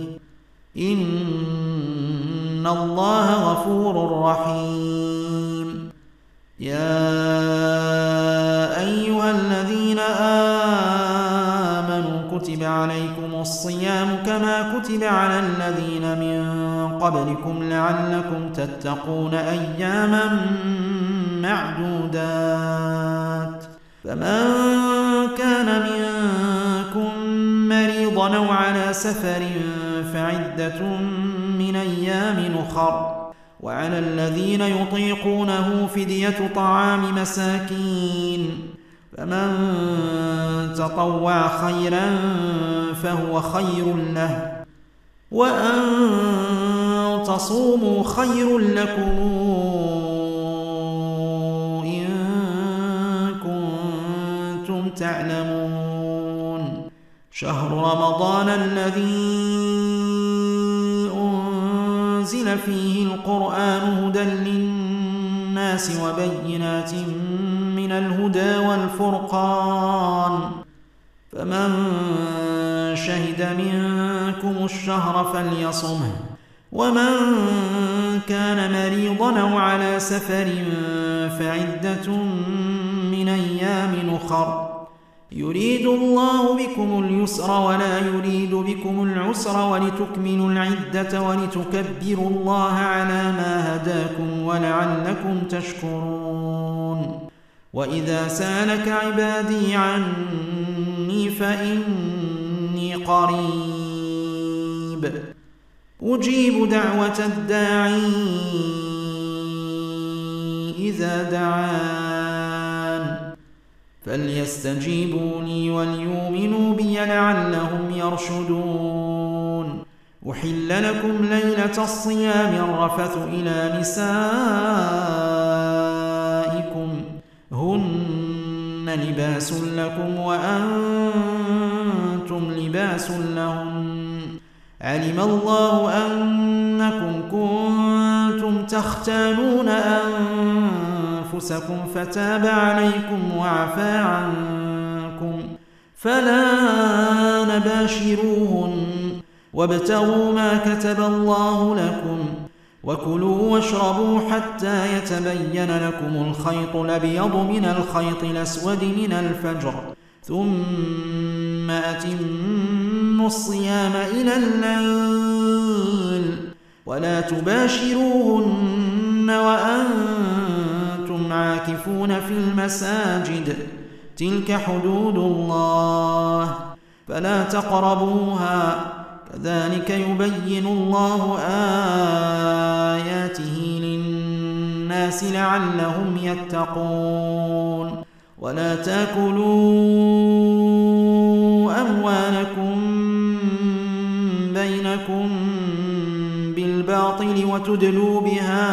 إن الله غفور رحيم يا أيها الذين آمنوا كتب عليكم الصيام كما كتب على الذين من قبلكم لعلكم تتقون أياما معدودات فمن كان منكم مريضا أو على سفر فعدة من أيام أخر وعلى الذين يطيقونه فدية طعام مساكين فمن تطوع خيرا فهو خير له وأن تصوموا خير لكم إن كنتم تعلمون شهر رمضان الذي أنزل فيه القرآن هدى للناس وبينات من الهدى والفرقان فمن شهد منكم الشهر فليصمه ومن كان مريضا أو على سفر فعدة من أيام أخر يريد الله بكم اليسر ولا يريد بكم العسر ولتكملوا العدة ولتكبروا الله على ما هداكم ولعلكم تشكرون وإذا سألك عبادي عني فإني قريب أجيب دعوة الداعي إذا دعان فليستجيبوا لي وليؤمنوا بي لعلهم يرشدون. أحل لكم ليلة الصيام الرفث إلى نسائكم هن لباس لكم وأنتم لباس لهن علم الله أنكم كنتم تختانون أنفسكم فتاب عليكم وعفى عنكم فلا نباشروهن وابتغوا ما كتب الله لكم وكلوا واشربوا حتى يتبين لكم الخيط الأبيض من الخيط الأسود من الفجر ثم أتموا الصيام إلى الليل ولا تباشروهن وأنتم عاكفون في المساجد تلك حدود الله فلا تقربوها كذلك يبين الله آياته للناس لعلهم يتقون. ولا تأكلوا أموالكم بينكم بالباطل وتدلوا بها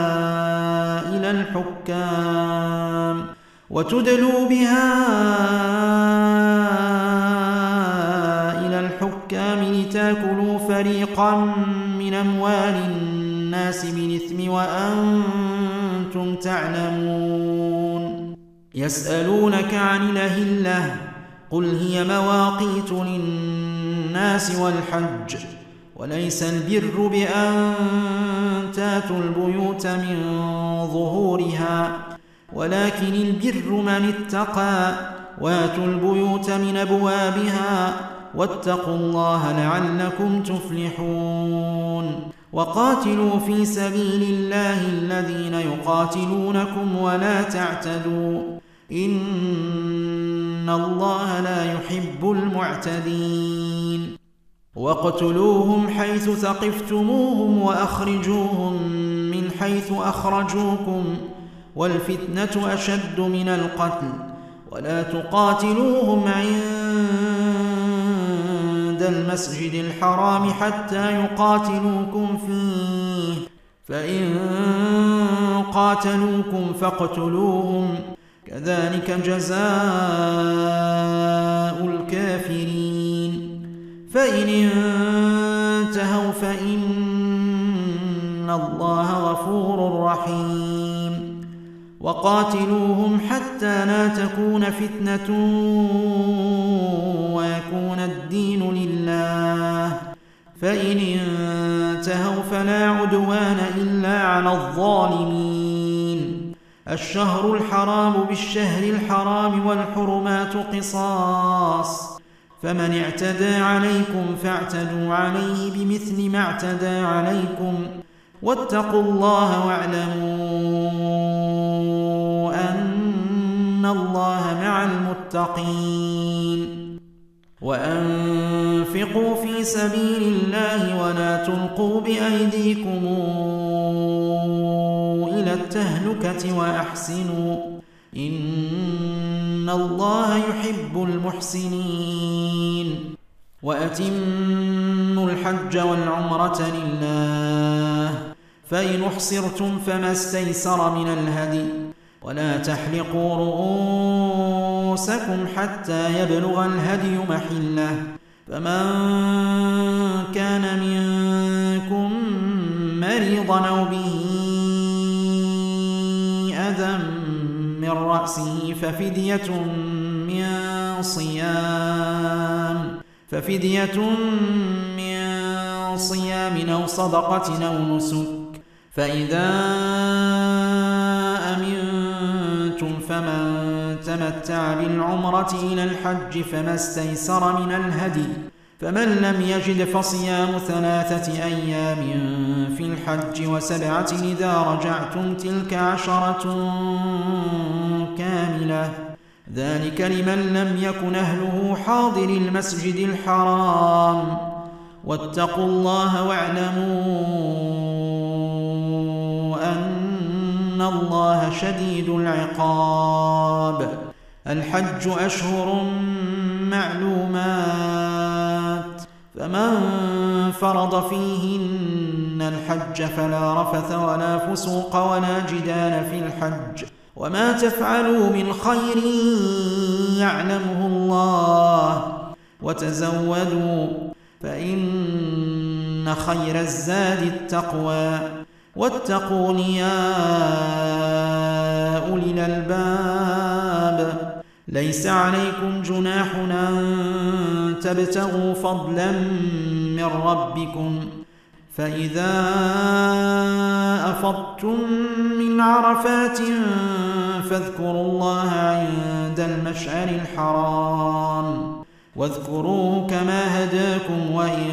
إلى الحكام لتأكلوا فريقا من أموال الناس بالإثم وأنتم تعلمون. يسألونك عن الأهلة قل هي مواقيت للناس والحج وليس البر بأن تاتوا البيوت من ظهورها ولكن البر من اتقى واتوا البيوت من أبوابها واتقوا الله لعلكم تفلحون. وقاتلوا في سبيل الله الذين يقاتلونكم ولا تعتدوا إن الله لا يحب المعتدين. واقتلوهم حيث ثقفتموهم وأخرجوهم من حيث أخرجوكم والفتنة أشد من القتل ولا تقاتلوهم عند المسجد الحرام حتى يقاتلوكم فيه فإن قاتلوكم فاقتلوهم كذلك جزاء الكافرين. فإن انتهوا فإن الله غفور رحيم. وقاتلوهم حتى لا تكون فتنة ويكون الدين لله فإن انتهوا فلا عدوان إلا على الظالمين. الشهر الحرام بالشهر الحرام والحرمات قصاص فمن اعتدى عليكم فاعتدوا عليه بمثل ما اعتدى عليكم واتقوا الله واعلموا أن الله مع المتقين. وأنفقوا في سبيل الله ولا تلقوا بأيديكم إلى التهلكة وأحسنوا إن الله يحب المحسنين. وأتموا الحج والعمرة لله فإن احصرتم فما استيسر من الهدي ولا تحلقوا رؤوسكم حتى يبلغ الهدي محله فمن كان منكم مريضا أو به أذى من رأسه ففدية من صيام أو صدقة أو نسك فإذا أمنتم فمن تمتع بالعمرة إلى الحج فما استيسر من الهدي فمن لم يجد فصيام 3 أيام في الحج و7 إذا رجعتم تلك 10 كاملة ذلك لمن لم يكن أهله حاضر المسجد الحرام واتقوا الله واعلموا أن الله شديد العقاب. الحج أشهر معلومات، فمن فرض فيهن الحج فلا رفث ولا فسوق ولا جدال في الحج، وما تفعلوا من خير يعلمه الله، وتزودوا فإن خير الزاد التقوى، واتقون يا أولي الألباب. ليس عليكم جناح أن تبتغوا فضلا من ربكم، فإذا أفضتم من عرفات فاذكروا الله عند المشعر الحرام، واذكروه كما هداكم وإن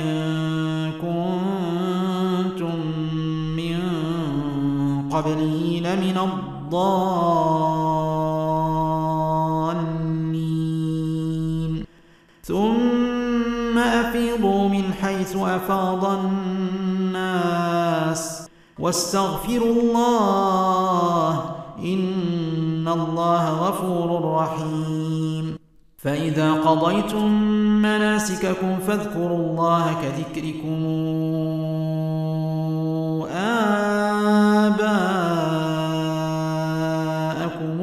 كنتم من قبله لمن الضالين. ثم أفيضوا من حيث أفاض الناس واستغفروا الله إن الله غفور رحيم. فإذا قضيتم مناسككم فاذكروا الله كذكركم آباءكم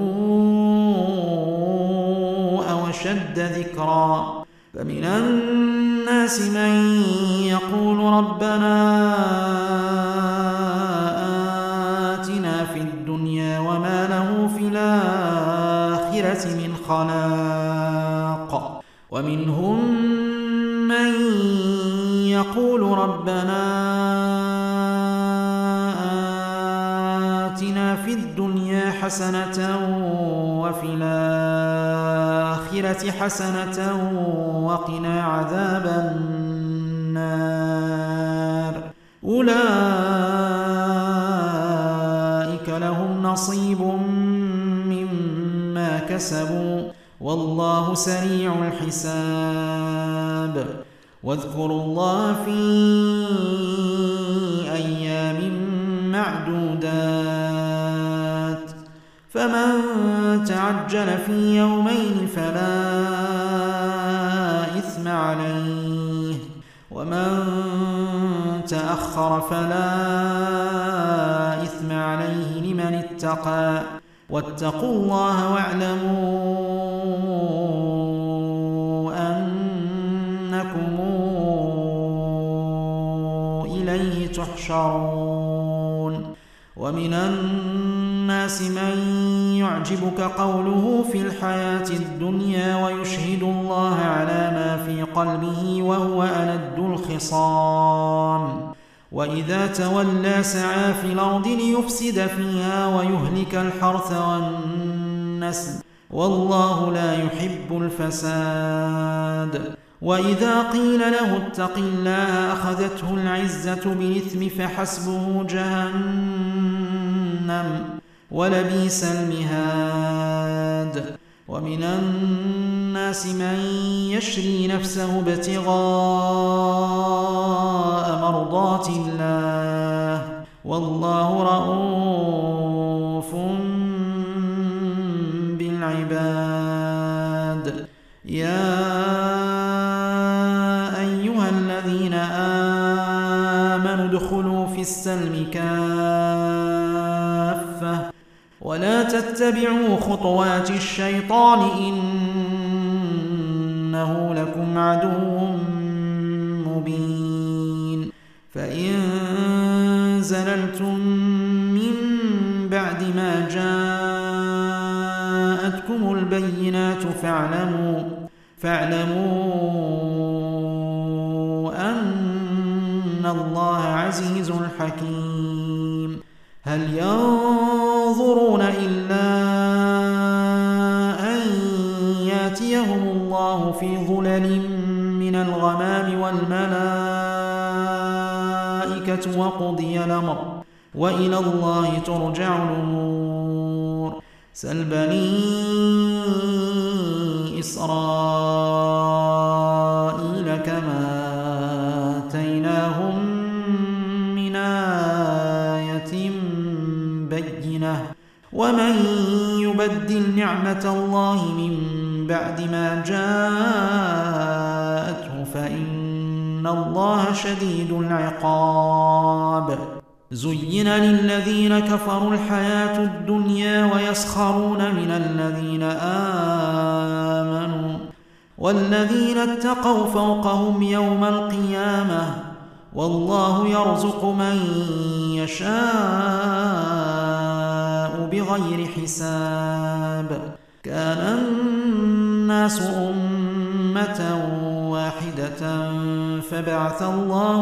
أو أشد ذكرا. فمن الناس من يقول ربنا آتنا في الدنيا وما له في الآخرة من خلاق، ومنهم من يقول ربنا آتنا في الدنيا حسنة وفي الآخرة حسنة وقنا عذاب النار. أولئك لهم نصيب مما كسبوا والله سريع الحساب. واذكروا الله في أيام معدودات، فمن تعجل في يومين فلا إثم عليه، ومن تأخر فلا إثم عليه لمن اتقى. واتقوا الله واعلموا أنكم إليه تحشرون. ومن الناس من يعجبك قوله في الحياة الدنيا ويشهد الله على ما في قلبه وهو ألد الخصام، وإذا تولى سعى في الأرض ليفسد فيها ويهلك الحرث والنسل والله لا يحب الفساد. وإذا قيل له اتق الله أخذته العزة بالإثم فحسبه جهنم ولبئس المهاد. ومن الناس من يشري نفسه ابتغاء مرضات الله والله رؤوف بالعباد. يا أيها الذين آمنوا ادخلوا في السلم كافة ولا تتبعوا خطوات الشيطان إنه لكم عدو مبين. فإن زللتم من بعد ما جاءتكم البينات فاعلموا أن الله عزيز حكيم. هل ينظرون إلا أن ياتيهم الله في ظلل من الغمام والملائكة وقضي الأمر وإلى الله ترجع الأمور. سل بني إسرائيل كما آتيناهم من آية بينة ومن يبدل نعمة الله من بعد ما جاءته فإن الله شديد العقاب. زين للذين كفروا الحياة الدنيا ويسخرون من الذين آمنوا والذين اتقوا فوقهم يوم القيامة والله يرزق من يشاء بغير حساب. كان الناس أمة واحدة فبعث الله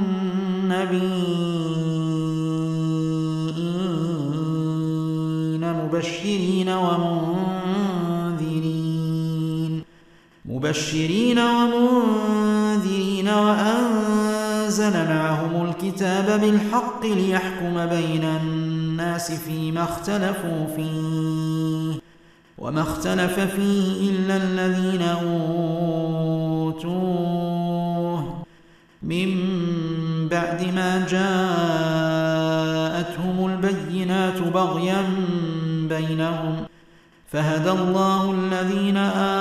النبيين مبشرين ومنذرين وأنزل معهم الكتاب بالحق ليحكم بين الناس فيما اختلفوا فيه وما اختلف فيه إلا الذين أوتوه من بعد ما جاءتهم البينات بغيا بينهم فهدى الله الذين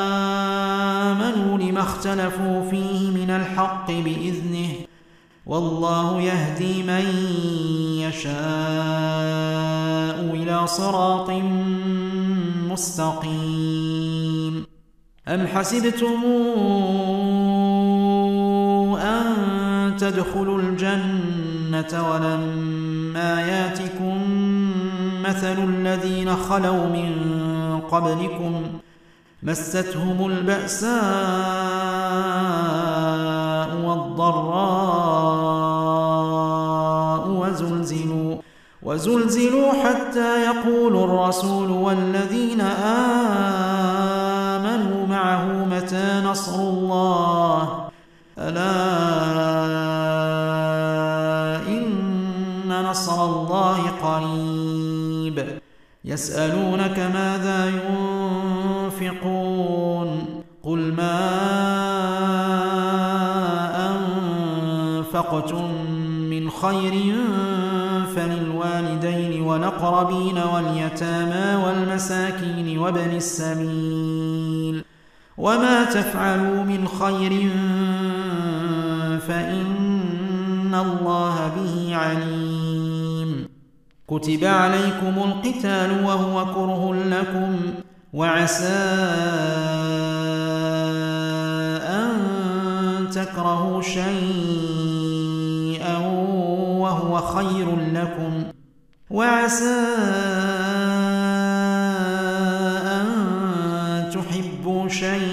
آمنوا لما اختلفوا فيه من الحق بإذنه والله يهدي من يشاء إلى صراط مستقيم. أم حسبتم أن تدخلوا الجنة ولما ياتكم مثل الذين خلوا من قبلكم مستهم البأساء والضراء وزلزلوا حتى يقول الرسول والذين آمنوا معه متى نصر الله ألا إن نصر الله قريب. يسألونك ماذا ينفقون قل ما أنفقتم من خير فللوالدين والأقربين واليتامى والمساكين وابن السبيل وما تفعلوا من خير فإن الله به عليم. كتب عليكم القتال وهو كره لكم وعسى أن تكرهوا شيئا وهو خير لكم وعسى أن تحبوا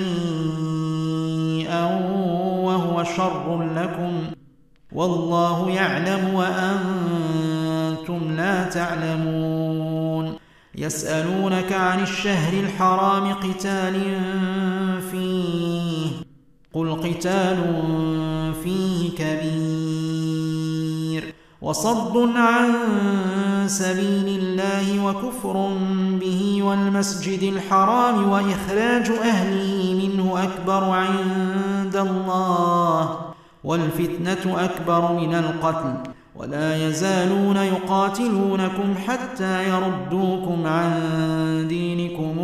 شيئا وهو شر لكم والله يعلم وأنتم لا تعلمون. يسألونك عن الشهر الحرام قتال فيه قل قتال فيه كبير وصد عن سبيل الله وكفر به والمسجد الحرام وإخراج أهله منه أكبر عند الله والفتنة أكبر من القتل ولا يزالون يقاتلونكم حتى يردوكم عن دينكم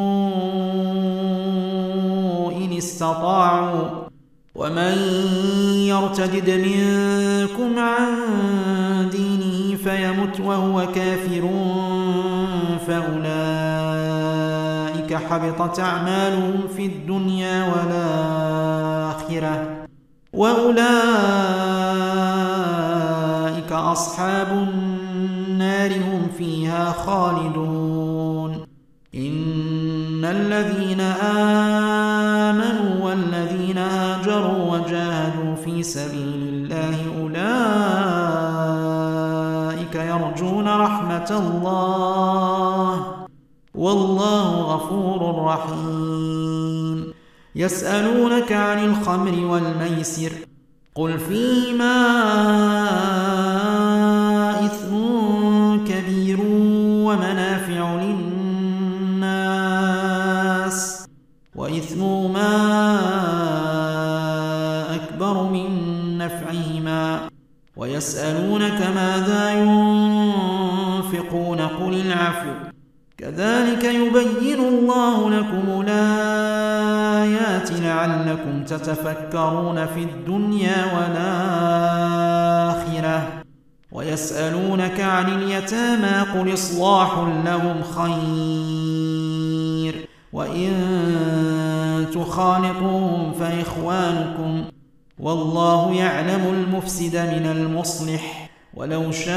إن استطاعوا ومن يرتد منكم عن دينه فيمت وهو كافر فأولئك حبطت أعمالهم في الدنيا والآخرة وأولئك أصحاب النار هم فيها خالدون. إن الذين آمنوا والذين هاجروا وجاهدوا في سبيل الله أولئك يرجون رحمة الله والله غفور رحيم. يسألونك عن الخمر والميسر قل فيهما إثم كبير ومنافع للناس وإثمهما أكبر من نفعهما ويسألونك ماذا ينفقون قل العفو كذلك يبين الله لكم الآيات لعلكم تتفكرون في الدنيا والآخرة. ويسألونك عن اليتامى قل إصلاح لهم خير وإن تخالطوهم فإخوانكم والله يعلم المفسد من المصلح ولو شاء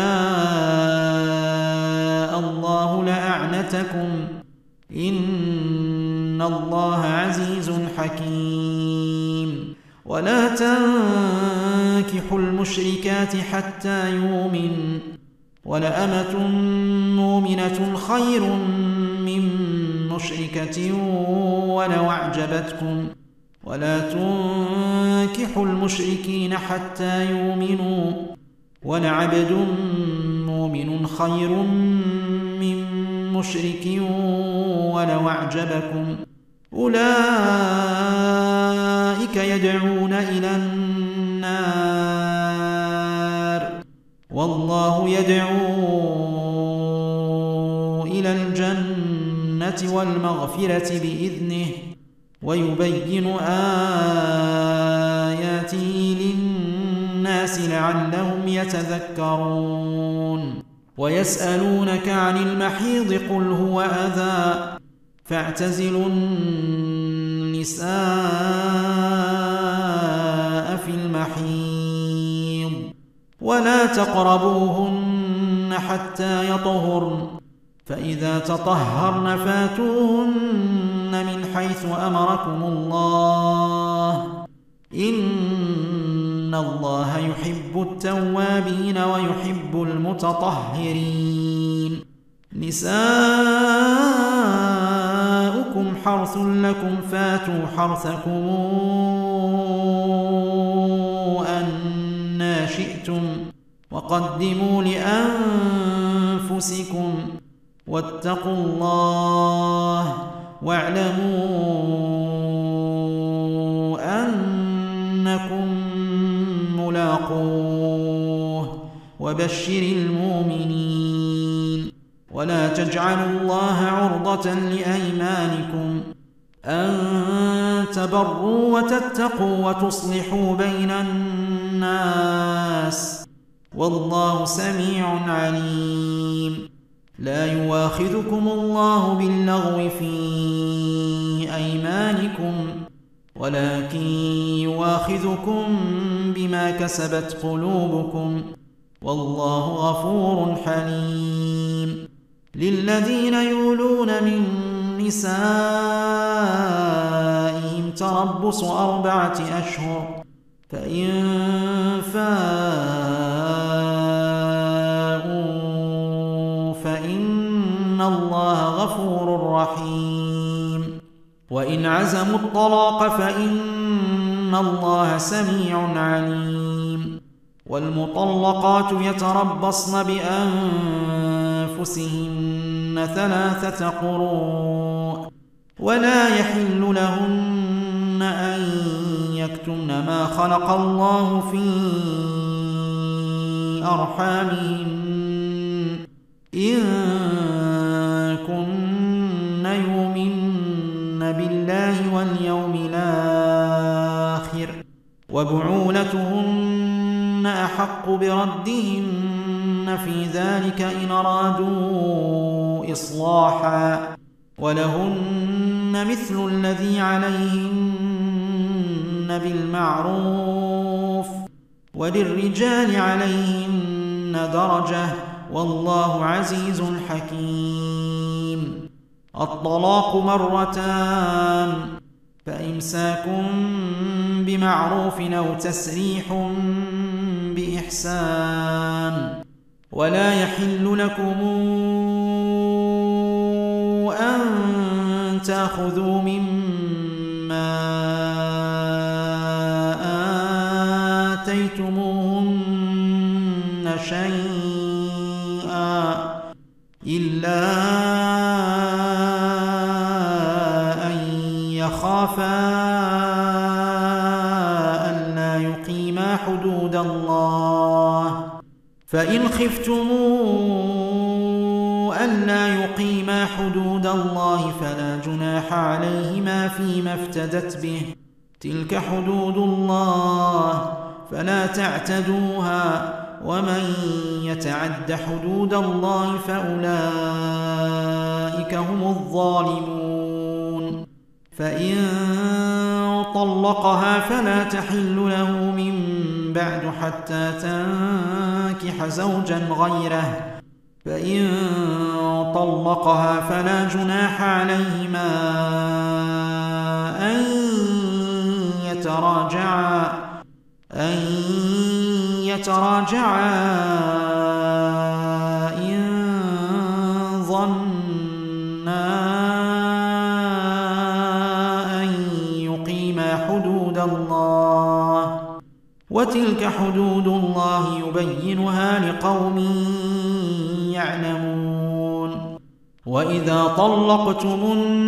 الله لأعنتكم إن الله عزيز حكيم. ولا تنكحوا المشركات حتى يؤمن ولأمة مؤمنة خير من مشركة ولو أعجبتكم ولا تنكحوا المشركين حتى يؤمنوا ولعبد مؤمن خير من مشرك ولو أعجبكم أولئك يدعون إلى النار والله يدعو إلى الجنة والمغفرة بإذنه ويبين آياته للناس لعلهم يتذكرون. ويسألونك عن المحيض قل هو أذى فاعتزلوا النساء في المحيض ولا تقربوهن حتى يطهرن فإذا تطهرن فاتوهن من حيث أمركم الله إن الله يحب التوابين ويحب المتطهرين. نساؤكم حرث لكم فاتوا حرثكم أنى شئتم وقدموا لأنفسكم واتقوا الله واعلموا أنكم ملاقوه وبشر المؤمنين. ولا تجعلوا الله عرضة لأيمانكم أن تبروا وتتقوا وتصلحوا بين الناس والله سميع عليم. لا يواخذكم الله باللغو في أيمانكم ولكن يواخذكم بما كسبت قلوبكم والله غفور حليم. للذين يولون من نسائهم تربص 4 أشهر فإن فاءوا فإن الله غفور رحيم. وإن عزموا الطلاق فإن الله سميع عليم. والمطلقات يتربصن بأنفسهن 3 قروء ولا يحل لهن أن يكتمن ما خلق الله في أرحامهن إن كن يؤمن بالله واليوم الآخر وبعولتهن أحق بردهن في ذلك إن أرادوا إصلاحا ولهن مثل الذي عليهن بالمعروف وللرجال عليهن درجة والله عزيز حكيم. الطلاق 2 فإمساك بمعروف أو تسريح بإحسان. ولا يحل لكم أن تأخذوا مما آتيتموهن شيئا إلا أن يخافا ألا يقيما حدود الله فإن خفتم ألا يقيما حدود الله فلا جناح عليهما فيما افتدت به، تلك حدود الله فلا تعتدوها، ومن يتعد حدود الله فأولئك هم الظالمون. فإن طلقها فلا تحل له من بعد حتى تنكح زوجا غيره، فإن طلقها فلا جناح عليهما أن يتراجعا إن ظنا أن يقيما حدود الله، وتلك حدود الله يبينها لقوم يعلمون. وإذا طلقتم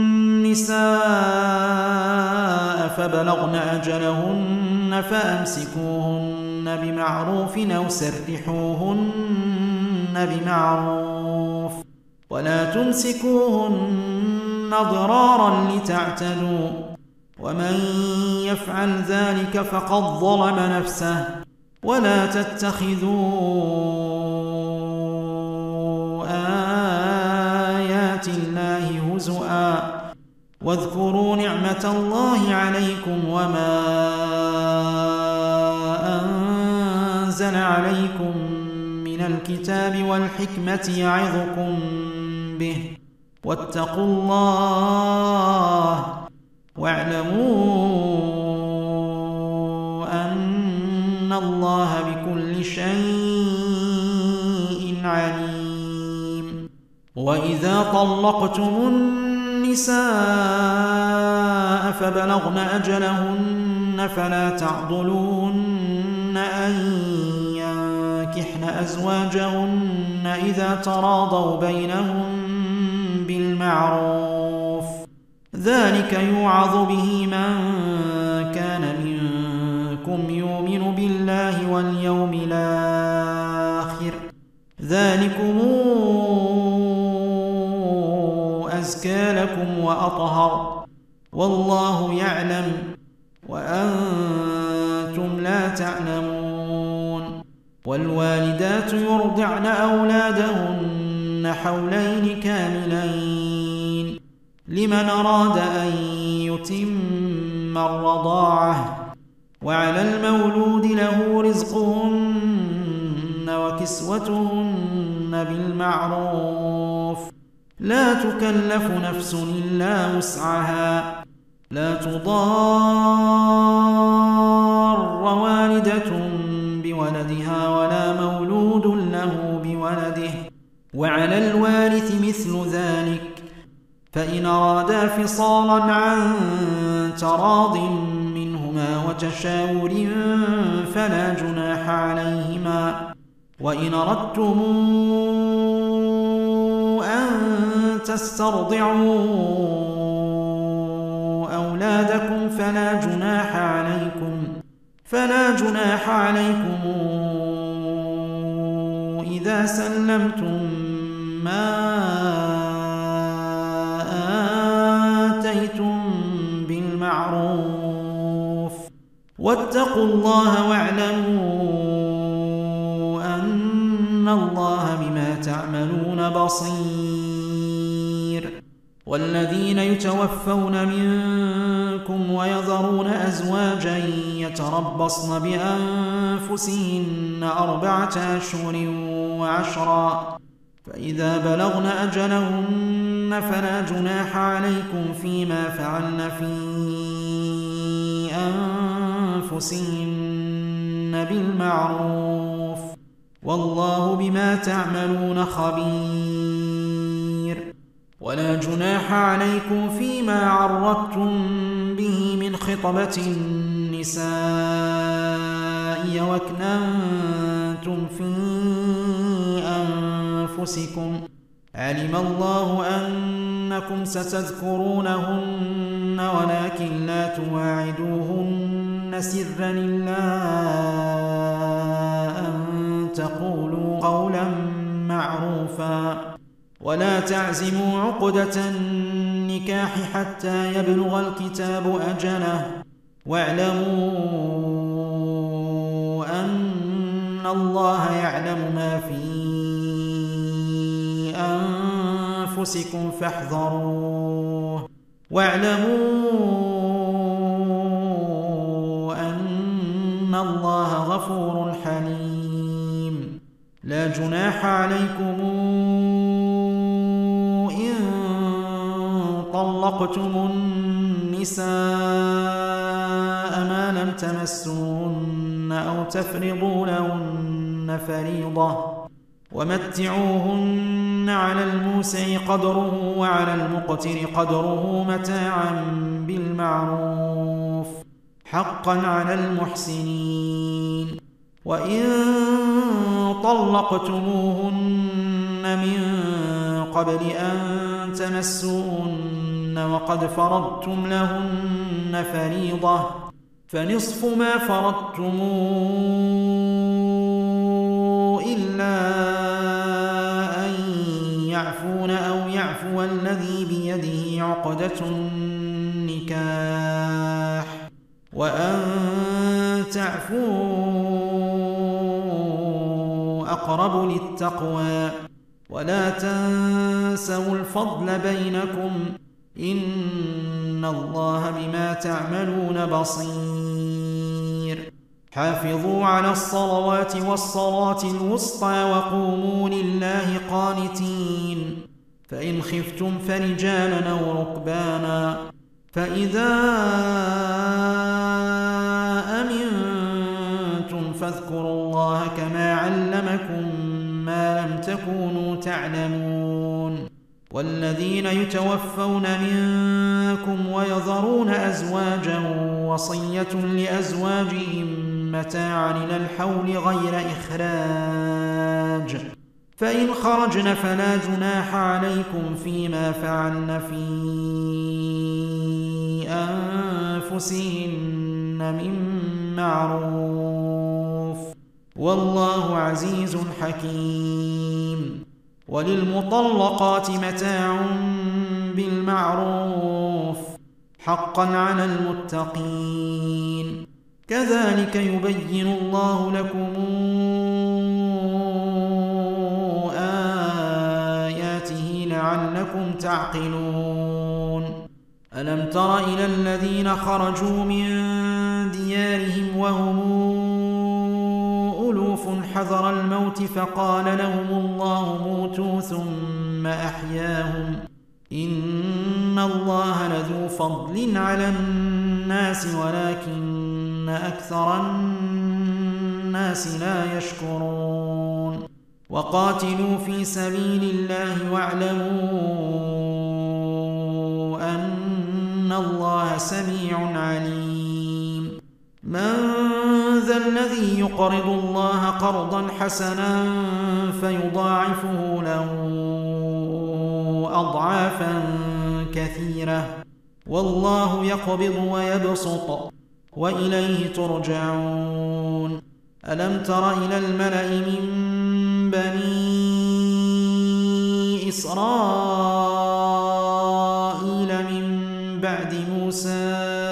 النساء فبلغن أجلهن فأمسكوهن بمعروف أو سرحوهن بمعروف، ولا تمسكوهن ضرارا لتعتدوا، ومن يفعل ذلك فقد ظلم نفسه. ولا تتخذوا آيات الله هزؤا، واذكروا نعمة الله عليكم وما أنزل عليكم من الكتاب والحكمة يعظكم به، واتقوا الله واعلموا أن الله بكل شيء عليم. وإذا طلقتم النساء فبلغن أجلهن فلا تعضلوهن أن ينكحن أزواجهن إذا تراضوا بينهم بالمعروف، ذلك يوعظ به من كان منكم يؤمن بالله واليوم الآخر، ذلكم أزكى لكم وأطهر، والله يعلم وأنتم لا تعلمون. والوالدات يرضعن أولادهن حولين كاملين لمن أراد أن يتم الرضاعة، وعلى المولود له رزقهن وكسوتهن بالمعروف، لا تكلف نفس إلا وسعها، لا تضار والدة بولدها ولا مولود له بولده، وعلى الوارث مثل ذلك، فإن أرادا فصالا عن تراض منهما وتشاور فلا جناح عليهما. وإن أردتم أن تسترضعوا أولادكم فلا جناح عليكم إذا سلمتم ما آتيتم بالمعروف، واتقوا الله واعلموا أن الله بما تعملون بصير. والذين يتوفون منكم ويذرون أزواجا يتربصن بأنفسهن 4 أشهر و10، فإذا بلغن أجلهن فلا جناح عليكم فيما فعلن في أنفسهن بالمعروف، والله بما تعملون خبير. ولا جناح عليكم فيما عرضتم به من خطبة النساء وأكننتم في أنفسكم، علم الله أنكم ستذكرونهن ولكن لا تواعدوهن سرا إلا أن تقولوا قولا معروفا، ولا تعزموا عقدة النكاح حتى يبلغ الكتاب أجله واعلموا أن الله يعلم ما في أنفسكم فاحذروه واعلموا أن الله غفور حليم. لا جناح عليكم إن طلقتم النساء ما لم تمسوهن أو تفرضوا لهن فريضة ومتعوهن على الموسع قدره وعلى المقتر قدره متاعا بالمعروف حقا على المحسنين. وإن طلقتموهن من قبل أن تمسوهن وقد فرضتم لهن فريضة فنصف ما فرضتم إلا أن يعفون أو يعفو الذي بيده عقدة النكاح وأن تعفوا أقرب للتقوى ولا تنسوا الفضل بينكم إن الله بما تعملون بصير. حافظوا على الصلوات والصلاة الوسطى وقوموا لله قانتين. فإن خفتم فرجالا أو ركبانا فإذا أمنتم فاذكروا الله كما علمكم ما لم تكونوا تعلمون. والذين يتوفون منكم ويذرون أزواجا وصية لأزواجهم متاعا إلى الحول غير إخراج فإن خرجن فلا جناح عليكم فيما فعلن في أنفسهن من معروف والله عزيز حكيم. وللمطلقات متاع بالمعروف حقا على المتقين. كذلك يبين الله لكم آياته لعلكم تعقلون. ألم تر إلى الذين خرجوا من ديارهم وهم ألوف حذر الموت فقال لهم الله موتوا ثم أحياهم إن الله لذو فضل على الناس ولكن أكثر الناس لا يشكرون. وقاتلوا في سبيل الله واعلموا أن الله سميع عليم. من ذا الذي يقرض الله قرضا حسنا فيضاعفه له أضعافا كثيرة والله يقبض ويبسط وإليه ترجعون. ألم تر إلى الملأ من بني إسرائيل من بعد موسى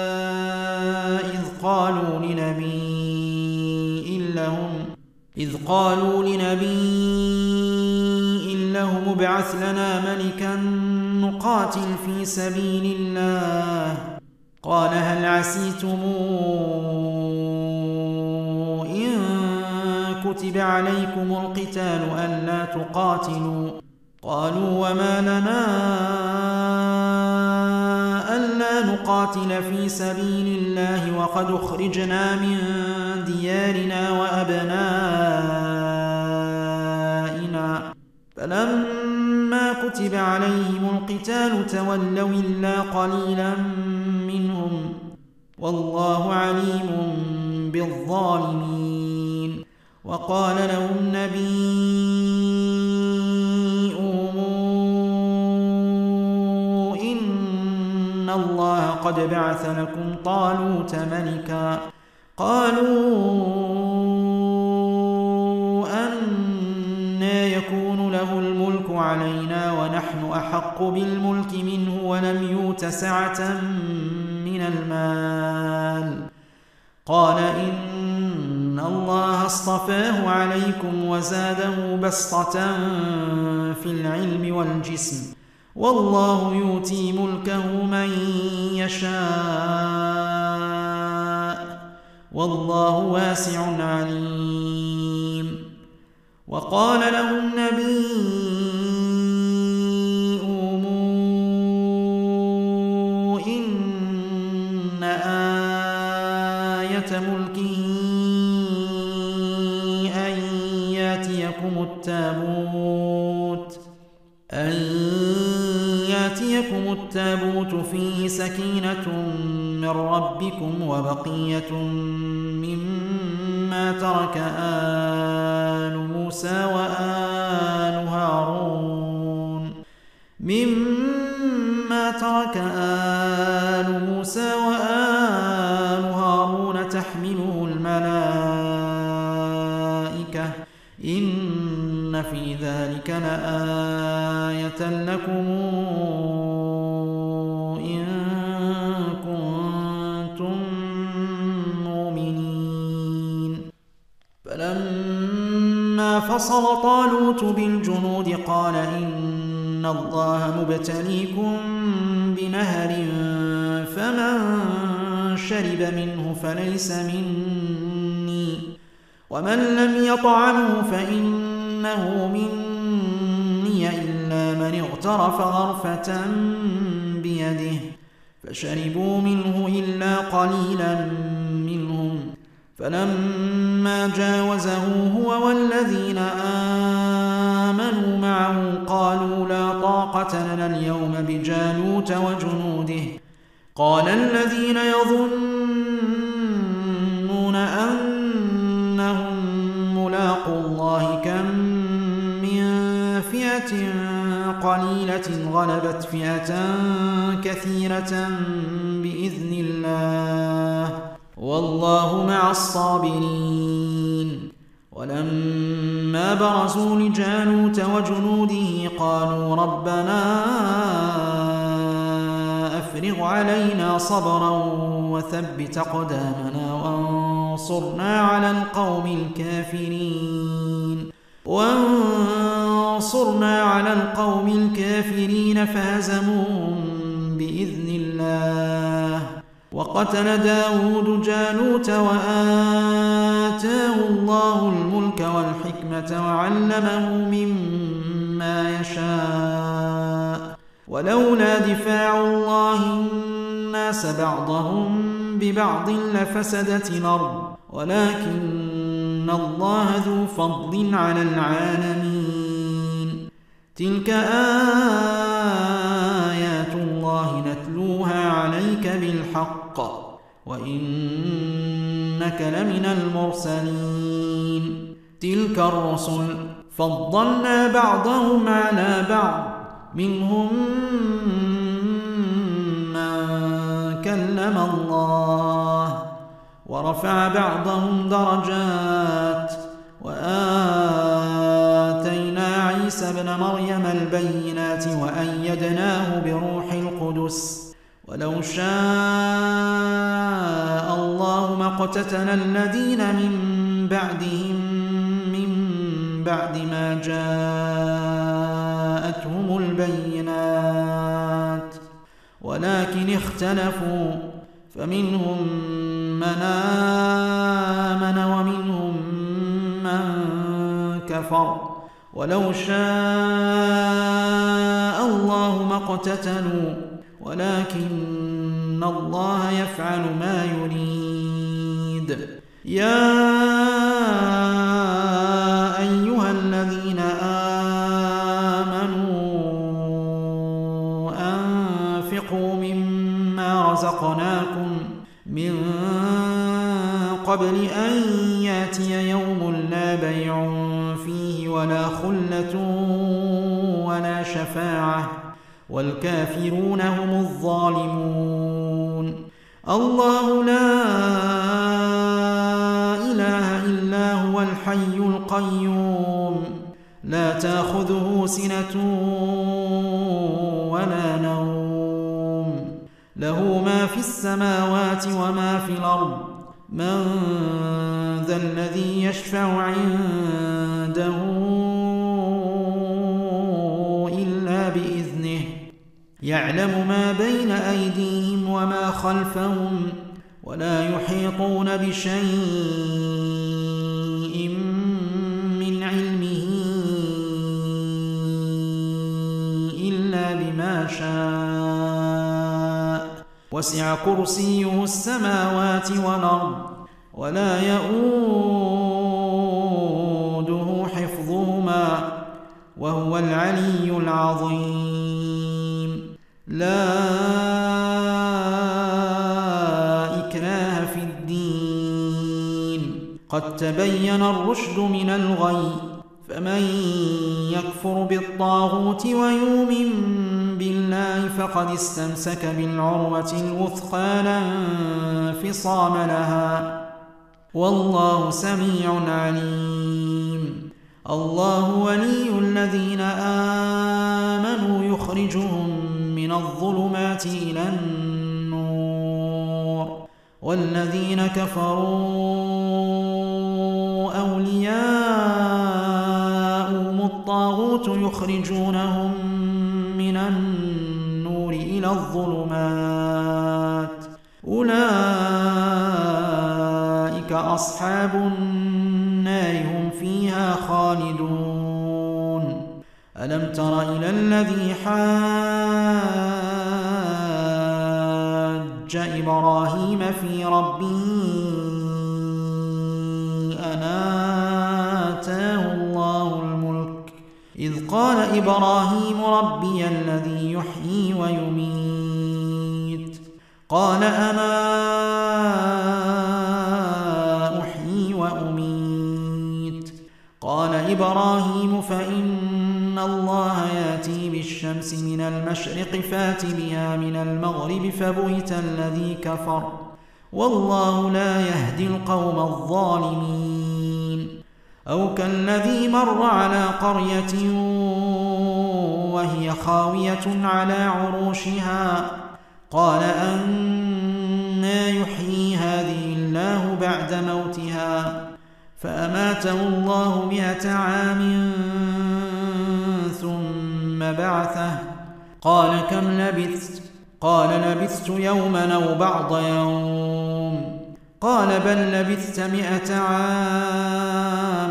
إذ قالوا لنبي لهم ابعث لنا ملكا نقاتل في سبيل الله قال هل عسيتم إن كتب عليكم القتال ألا تقاتلوا قالوا وما لنا ألا نقاتل في سبيل الله وقد أخرجنا من ديارنا وأبنائنا فلما كتب عليهم القتال تولوا إلا قليلا منهم والله عليم بالظالمين. وقال لهم نبيهم إن الله قد بعث لكم طالوت ملكا قالوا أنى يكون له الملك علينا ونحن أحق بالملك منه ولم يؤت سعة من المال. قال إن الله اصطفاه عليكم وزاده بسطة في العلم والجسم، والله يؤتي ملكه من يشاء، والله واسع عليم. وقال لهم نبيهم إن آية ملكه أن يأتيكم التابوت فيه سكينة من ربكم وبقية مما ترك آل موسى وآل هارون تحمله الملائكة، إن في ذلك لآية لكم إن كنتم مؤمنين. فلما فصل طالوت بالجنود قال إن الله مبتليكم بنهر فمن شرب منه فليس مني، ومن لم يطعمه فإنه مني إلا من اغترف غرفة بيده، فشربوا منه إلا قليلا منهم. فلما جاوزه هو والذين آمنوا معه قالوا لا طاقة لنا اليوم بجالوت وجنوده. قال الذين يظنون أنهم ملاقو الله كم من فئة قليلة غلبت فئة كثيرة بإذن الله، والله مع الصابرين. ولما برزوا لجالوت وجنوده قالوا ربنا أفرغ علينا صبرا وثبت أقدامنا وانصرنا على القوم الكافرين فهزموهم بإذن الله. وقتل داود جالوت وآتاه الله الملك والحكمة وعلمه مما يشاء، ولولا دفاع الله الناس بعضهم ببعض لفسدت الأرض، ولكن الله ذو فضل على العالمين. تلك آيات الله نتلوها عليك بالحق وإنك لمن المرسلين. تلك الرسل فضلنا بعضهم على بعض، منهم من كلم الله ورفع بعضهم درجات، وآتينا عيسى ابن مريم البينات وأيدناه بروح القدس، ولو شاء الله ما اقتتل الذين من بعدهم من بعد ما جاءتهم البينات، ولكن اختلفوا فمنهم من آمن ومنهم من كفر، ولو شاء الله ما اقتتلوا ولكن الله يفعل ما يريد. يا أيها الذين آمنوا أنفقوا مما رزقناكم من قبل أن يأتي يوم لا بيع فيه ولا خلة ولا شفاعة والكافرون هم الظالمون. الله لا إله إلا هو الحي القيوم لا تأخذه سنة ولا نوم له ما في السماوات وما في الأرض من ذا الذي يشفع عنده إلا بإذنه يعلم ما بين أيديهم وما خلفهم ولا يحيطون بشيء من علمه إلا بما شاء وسع كرسيه السماوات والأرض ولا يؤوده حفظهما وهو العلي العظيم لا إكراه في الدين قد تبين الرشد من الغي فمن يكفر بالطاغوت ويؤمن بالله فقد استمسك بالعروة الوثقى لا انفصام لها والله سميع عليم الله ولي الذين آمنوا يخرجهم من الظلمات إلى النور والذين كفروا أولياءهم الطاغوت يخرجونهم من النور إلى الظلمات أولئك أصحاب النار هم فيها خالدون ألم تر إلى الذي حاج إبراهيم في ربه أن آتاه الله الملك إذ قال إبراهيم ربي الذي يحيي ويميت قال أنا أحيي وأميت قال إبراهيم فإن الله يأتي بالشمس من المشرق فات بها من المغرب فبهت الذي كفر والله لا يهدي القوم الظالمين أو كالذي مر على قرية وهي خاوية على عروشها قال أنى يحيي هذه الله بعد موتها فأماته الله 100 عام ثم بعثه قال كم لبثت قال لبثت يوما أو بعض يوم قال بل لبثت 100 عام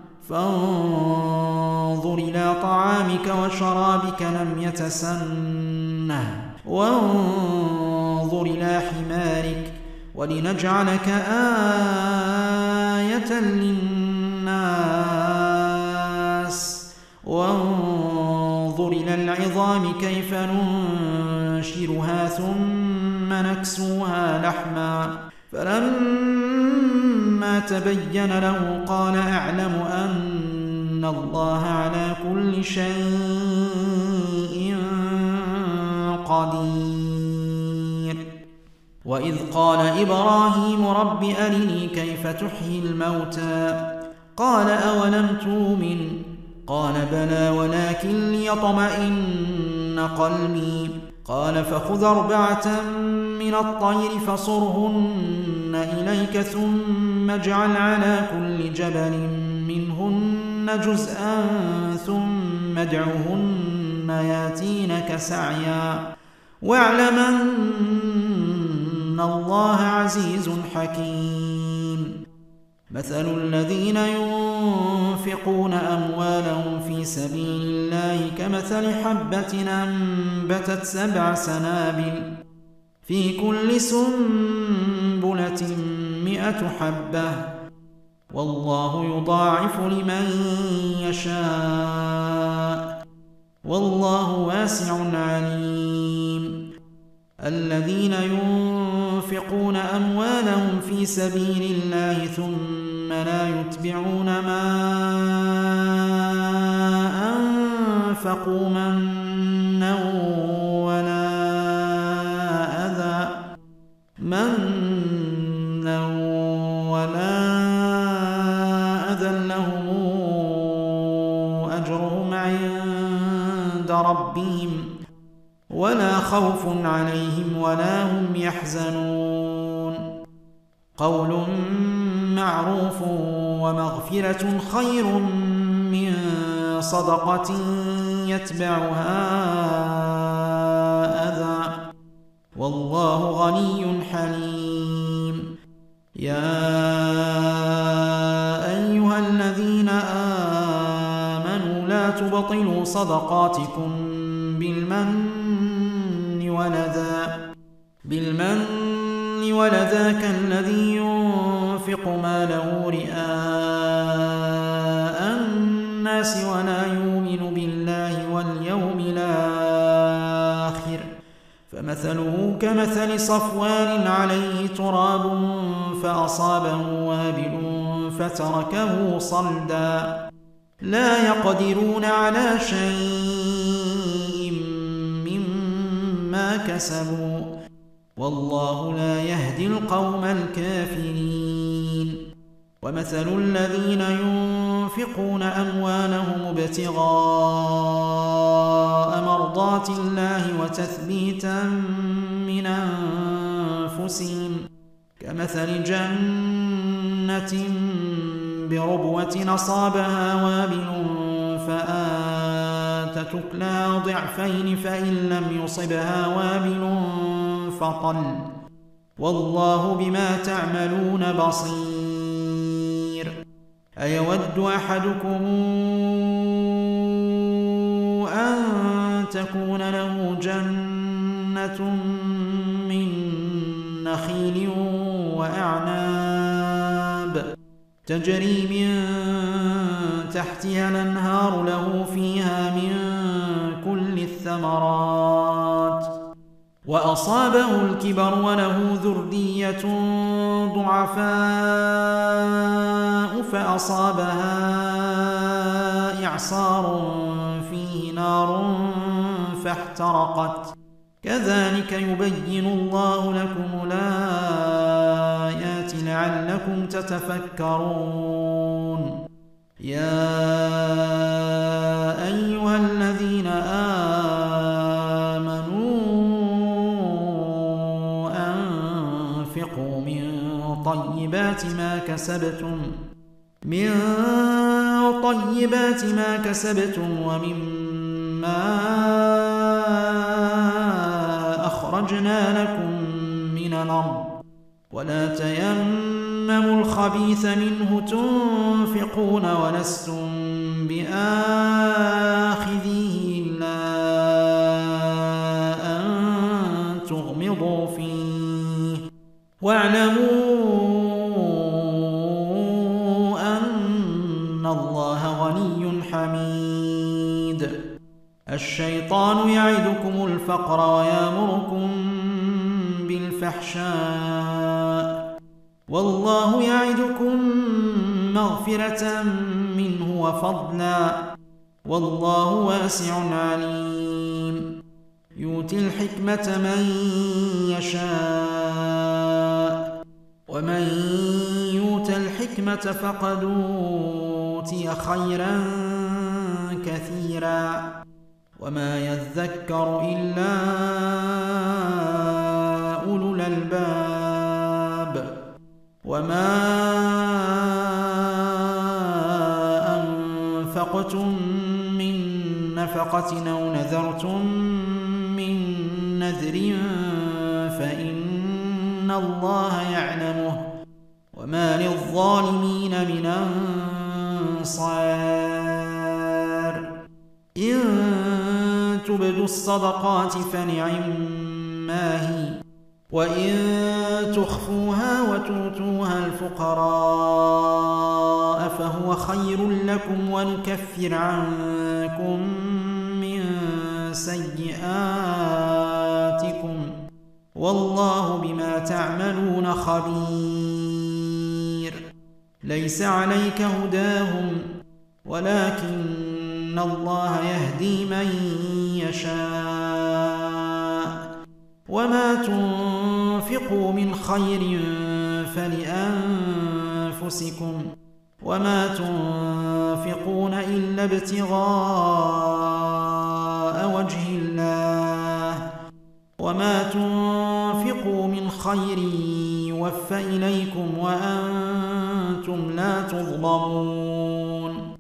فانظر إلى طعامك وشرابك لم يتسنه وانظر إلى حمارك ولنجعلك آية للناس وانظر إلى العظام كيف ننشرها ثم نكسوها لحما فلما تبين له قال أعلم أن الله على كل شيء قدير وإذ قال إبراهيم رب أرني كيف تحيي الموتى قال أولم تؤمن قال بلى ولكن ليطمئن قلبي قال فخذ 4 من الطير فصرهن إليك ثم اجعل على كل جبل منهن جزءا ثم ادعهن ياتينك سعيا واعلم أن الله عزيز حكيم مثل الذين ينفقون أموالهم في سبيل الله كمثل حبة أنبتت 7 سنابل في كل سنبلة 100 حبة والله يضاعف لمن يشاء والله واسع عليم الذين ينفقون أموالهم في سبيل الله ثم لا يتبعون ما أنفقوا منا ولا أذى لهم أجرهم عند ربهم خوف عليهم ولا هم يحزنون قول معروف ومغفرة خير من صدقة يتبعها أذى والله غني حليم يا أيها الذين آمنوا لا تبطلوا صدقاتكم بالمن والأذى كالذي ينفق ماله رئاء الناس ولا يؤمن بالله واليوم الآخر فمثله كمثل صفوان عليه تراب فأصابه وابل فتركه صلدا لا يقدرون على شيء مما كسبوا والله لا يهدي القوم الكافرين ومثل الذين ينفقون أموالهم ابتغاء مرضات الله وتثبيتا من أنفسهم كمثل جنة بربوة أصابها وابل فآتت أكلها ضعفين فإن لم يصبها وابل فطل والله بما تعملون بصير أيود أحدكم أن تكون له جنة من نخيل وأعناب تجري من تحتها الأنهار له فيها من كل الثمرات وأصابه الكبر وله ذرية ضعفاء فأصابها إعصار فيه نار فاحترقت كذلك يبين الله لكم الآيات لعلكم تتفكرون يا أيها الذين آمنوا أنفقوا من طيبات ما كسبتم ومما أخرجنا لكم من الأرض ولا تيمموا الخبيث منه تنفقون ولستم بآخذيه إلا أن تغمضوا فيه واعلموا أن الله غني حميد الشيطان يعدكم الفقر ويأمركم بالفحشاء والله يعدكم مغفرة منه وفضلا والله واسع عليم يؤتي الحكمة من يشاء ومن يؤت الحكمة فقد أوتي خيرا كثيرا وما يذكر إلا أولو الألباب وما أنفقتم من نفقة أو نذرتم من نذر فإن الله يعلمه وما للظالمين من أنصار إن تبدوا الصدقات فنعما هي وإن تخفوها وتؤتوها الفقراء فهو خير لكم ونكفر عنكم من سيئاتكم والله بما تعملون خبير ليس عليك هداهم ولكن الله يهدي من يشاء وما تنفقوا من خير فلأنفسكم وما تنفقون إلا ابتغاء وجه الله وما تنفقوا من خير يوفى إليكم وأنتم لا تظلمون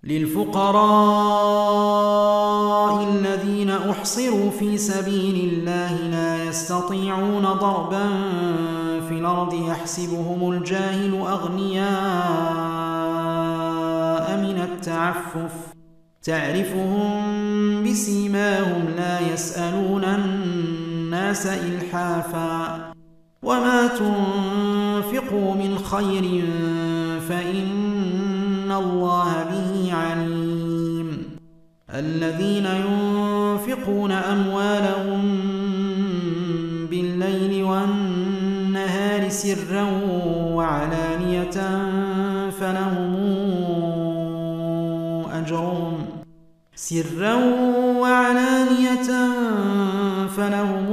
للفقراء الذين أحصروا في سبيل الله لا يستطيعون ضربا في الأرض يحسبهم الجاهل أغنياء من التعفف تعرفهم بسيماهم لا يسألون الناس إلحافا وما تنفقوا من خير فإن الله به عليم الذين ينفقون أموالهم بالليل والنهار سرا وعلانية فلهم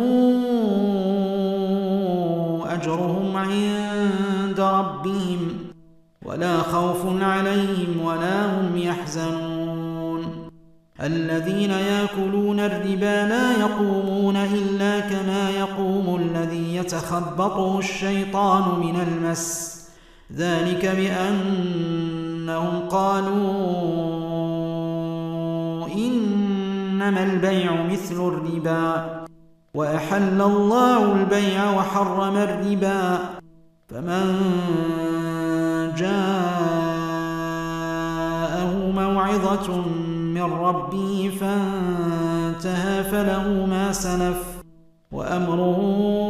أجرهم عند ربهم ولا خوف عليهم ولا هم يحزنون الذين يأكلون الربا لا يقومون إلا كما يقوم الذي يتخبطه الشيطان من المس ذلك بأنهم قالوا إنما البيع مثل الربا وأحل الله البيع وحرم الربا فمن جاءه موعظة من ربه فانتهى فله ما سلف وأمره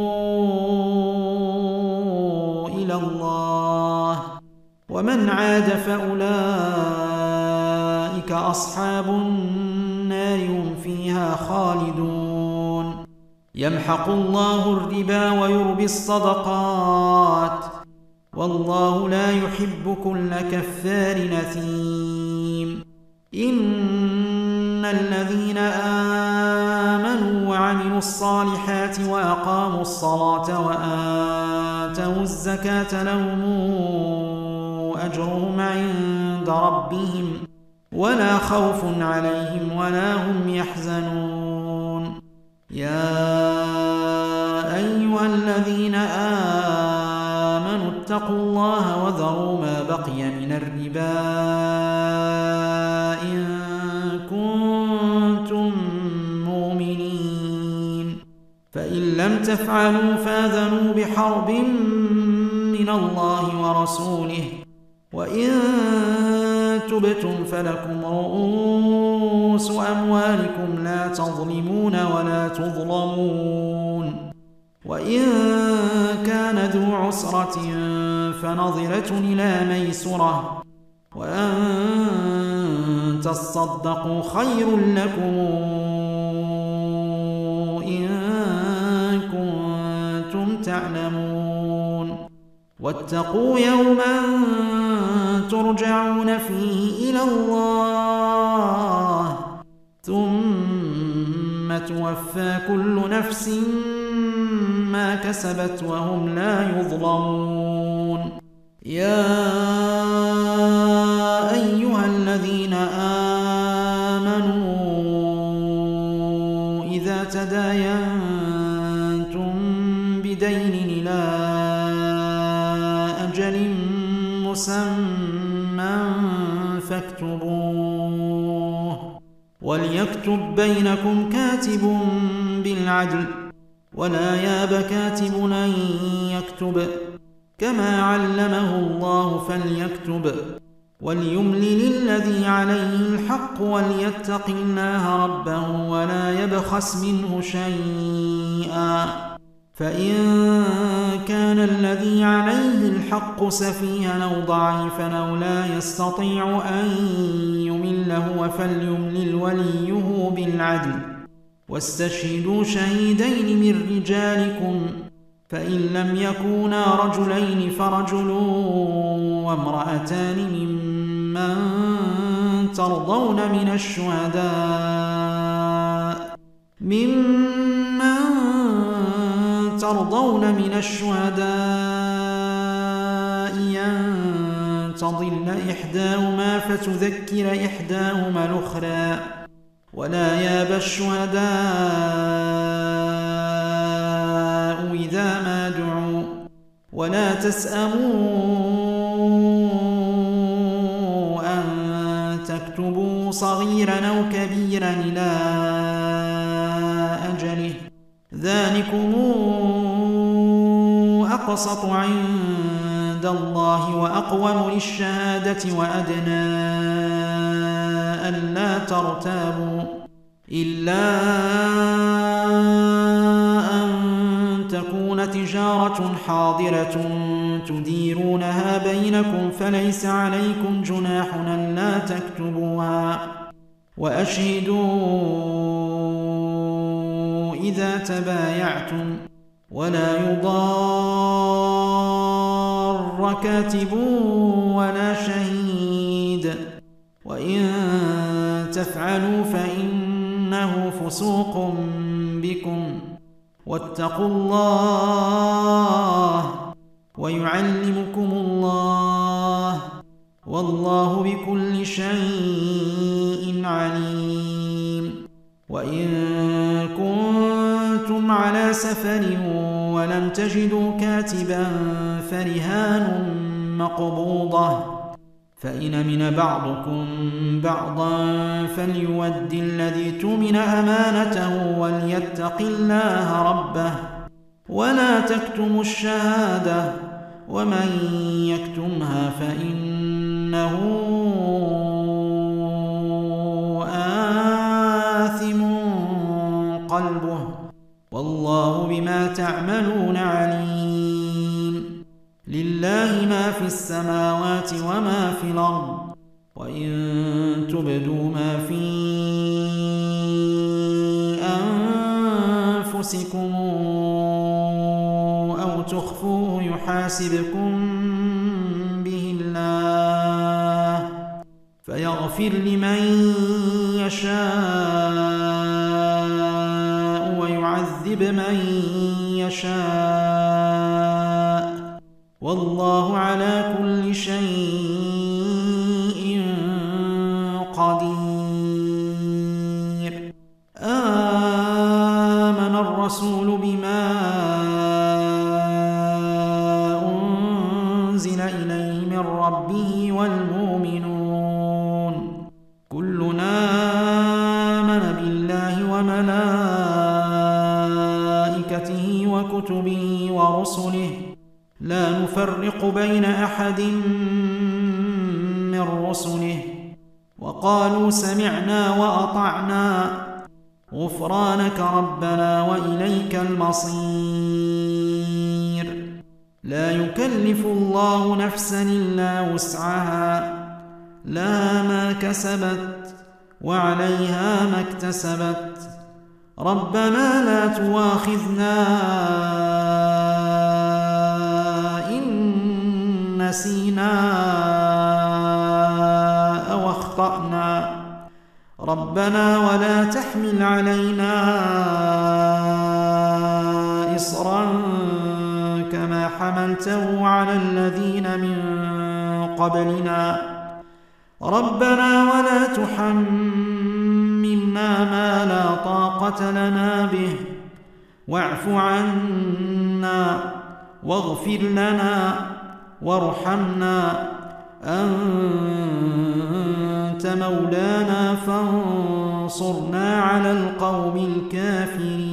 إلى الله ومن عاد فأولئك أصحاب النار هم فيها خالدون يمحق الله الربا ويربي الصدقات والله لا يحب كل كفار نثيم إن الذين آمنوا وعملوا الصالحات وأقاموا الصلاة وآتوا الزكاة لهم أجرهم عند ربهم ولا خوف عليهم ولا هم يحزنون يا أيها الذين آمنوا اتقوا الله وذروا ما بقي من الربا إن كنتم مؤمنين فإن لم تفعلوا فاذنوا بحرب من الله ورسوله وإن تبتم فلكم رؤوس أموالكم لا تظلمون ولا تظلمون وإن كان ذو عسرة فنظرة إلى ميسرة وأن تصدقوا خير لكم إن كنتم تعلمون واتقوا يوما ترجعون فيه إلى الله ثم توفى كل نفس ما كسبت وهم لا يظلمون يا أيها الذين آمنوا إذا تداينتم بدين إلى أجل مسمى فاكتبوه وليكتب بينكم كاتب بالعدل ولا ياب كاتب أن يكتب كما علمه الله فليكتب وليملل الذي عليه الحق وليتق الله ربه ولا يبخس منه شيئا فإن كان الذي عليه الحق سفيها أو ضعيفا أو لا يستطيع أن يمل هو فليملل وليه بالعدل واستشهدوا شهيدين من رجالكم فإن لم يكونا رجلين فرجل وامرأتان ممن ترضون من الشهداء أن تضل إحداهما فتذكر إحداهما الأخرى ولا ياب الشهداء ولا تسأموا أن تكتبوا صغيرا أو كبيرا إلى أجله ذلكم أقسط عند الله وأقوم للشهادة وأدنى ألا ترتابوا إلا أن تكون تجارة حاضرة تديرونها بينكم فليس عليكم جناح ألا تكتبوها وأشهدوا إذا تبايعتم ولا يضار كاتب ولا شهيد وإن تفعلوا فإنه فسوق بكم واتقوا الله ويعلمكم الله والله بكل شيء عليم. وإن كنتم على سفر ولم تجدوا كاتبا فرهان مقبوضة فإن من بعضكم بعضا فليؤد الذي اؤتمن أمانته وليتق الله ربه ولا تكتموا الشهادة ومن يكتمها فإنه آثم قلبه والله بما تعملون عليم. لله ما في السماوات وما في الأرض وإن تبدوا ما في أنفسكم أو تخفوه يحاسبكم به الله فيغفر لمن يشاء ويعذب من يشاء والله على كل شيء قدير. آمن الرسول بما أنزل إليه من ربه والمؤمنون كلنا آمن بالله وملائكته وكتبه ورسله لا نفرق بين أحد من رسله وقالوا سمعنا وأطعنا غفرانك ربنا وإليك المصير. لا يكلف الله نفسا إلا وسعها لها ما كسبت وعليها ما اكتسبت ربنا لا تواخذنا نسينا أو أخطأنا ربنا ولا تحمل علينا إصرا كما حملته على الذين من قبلنا ربنا ولا تحملنا ما لا طاقة لنا به واعف عنا واغفر لنا وارحمنا أنت مولانا فانصرنا على القوم الكافرين.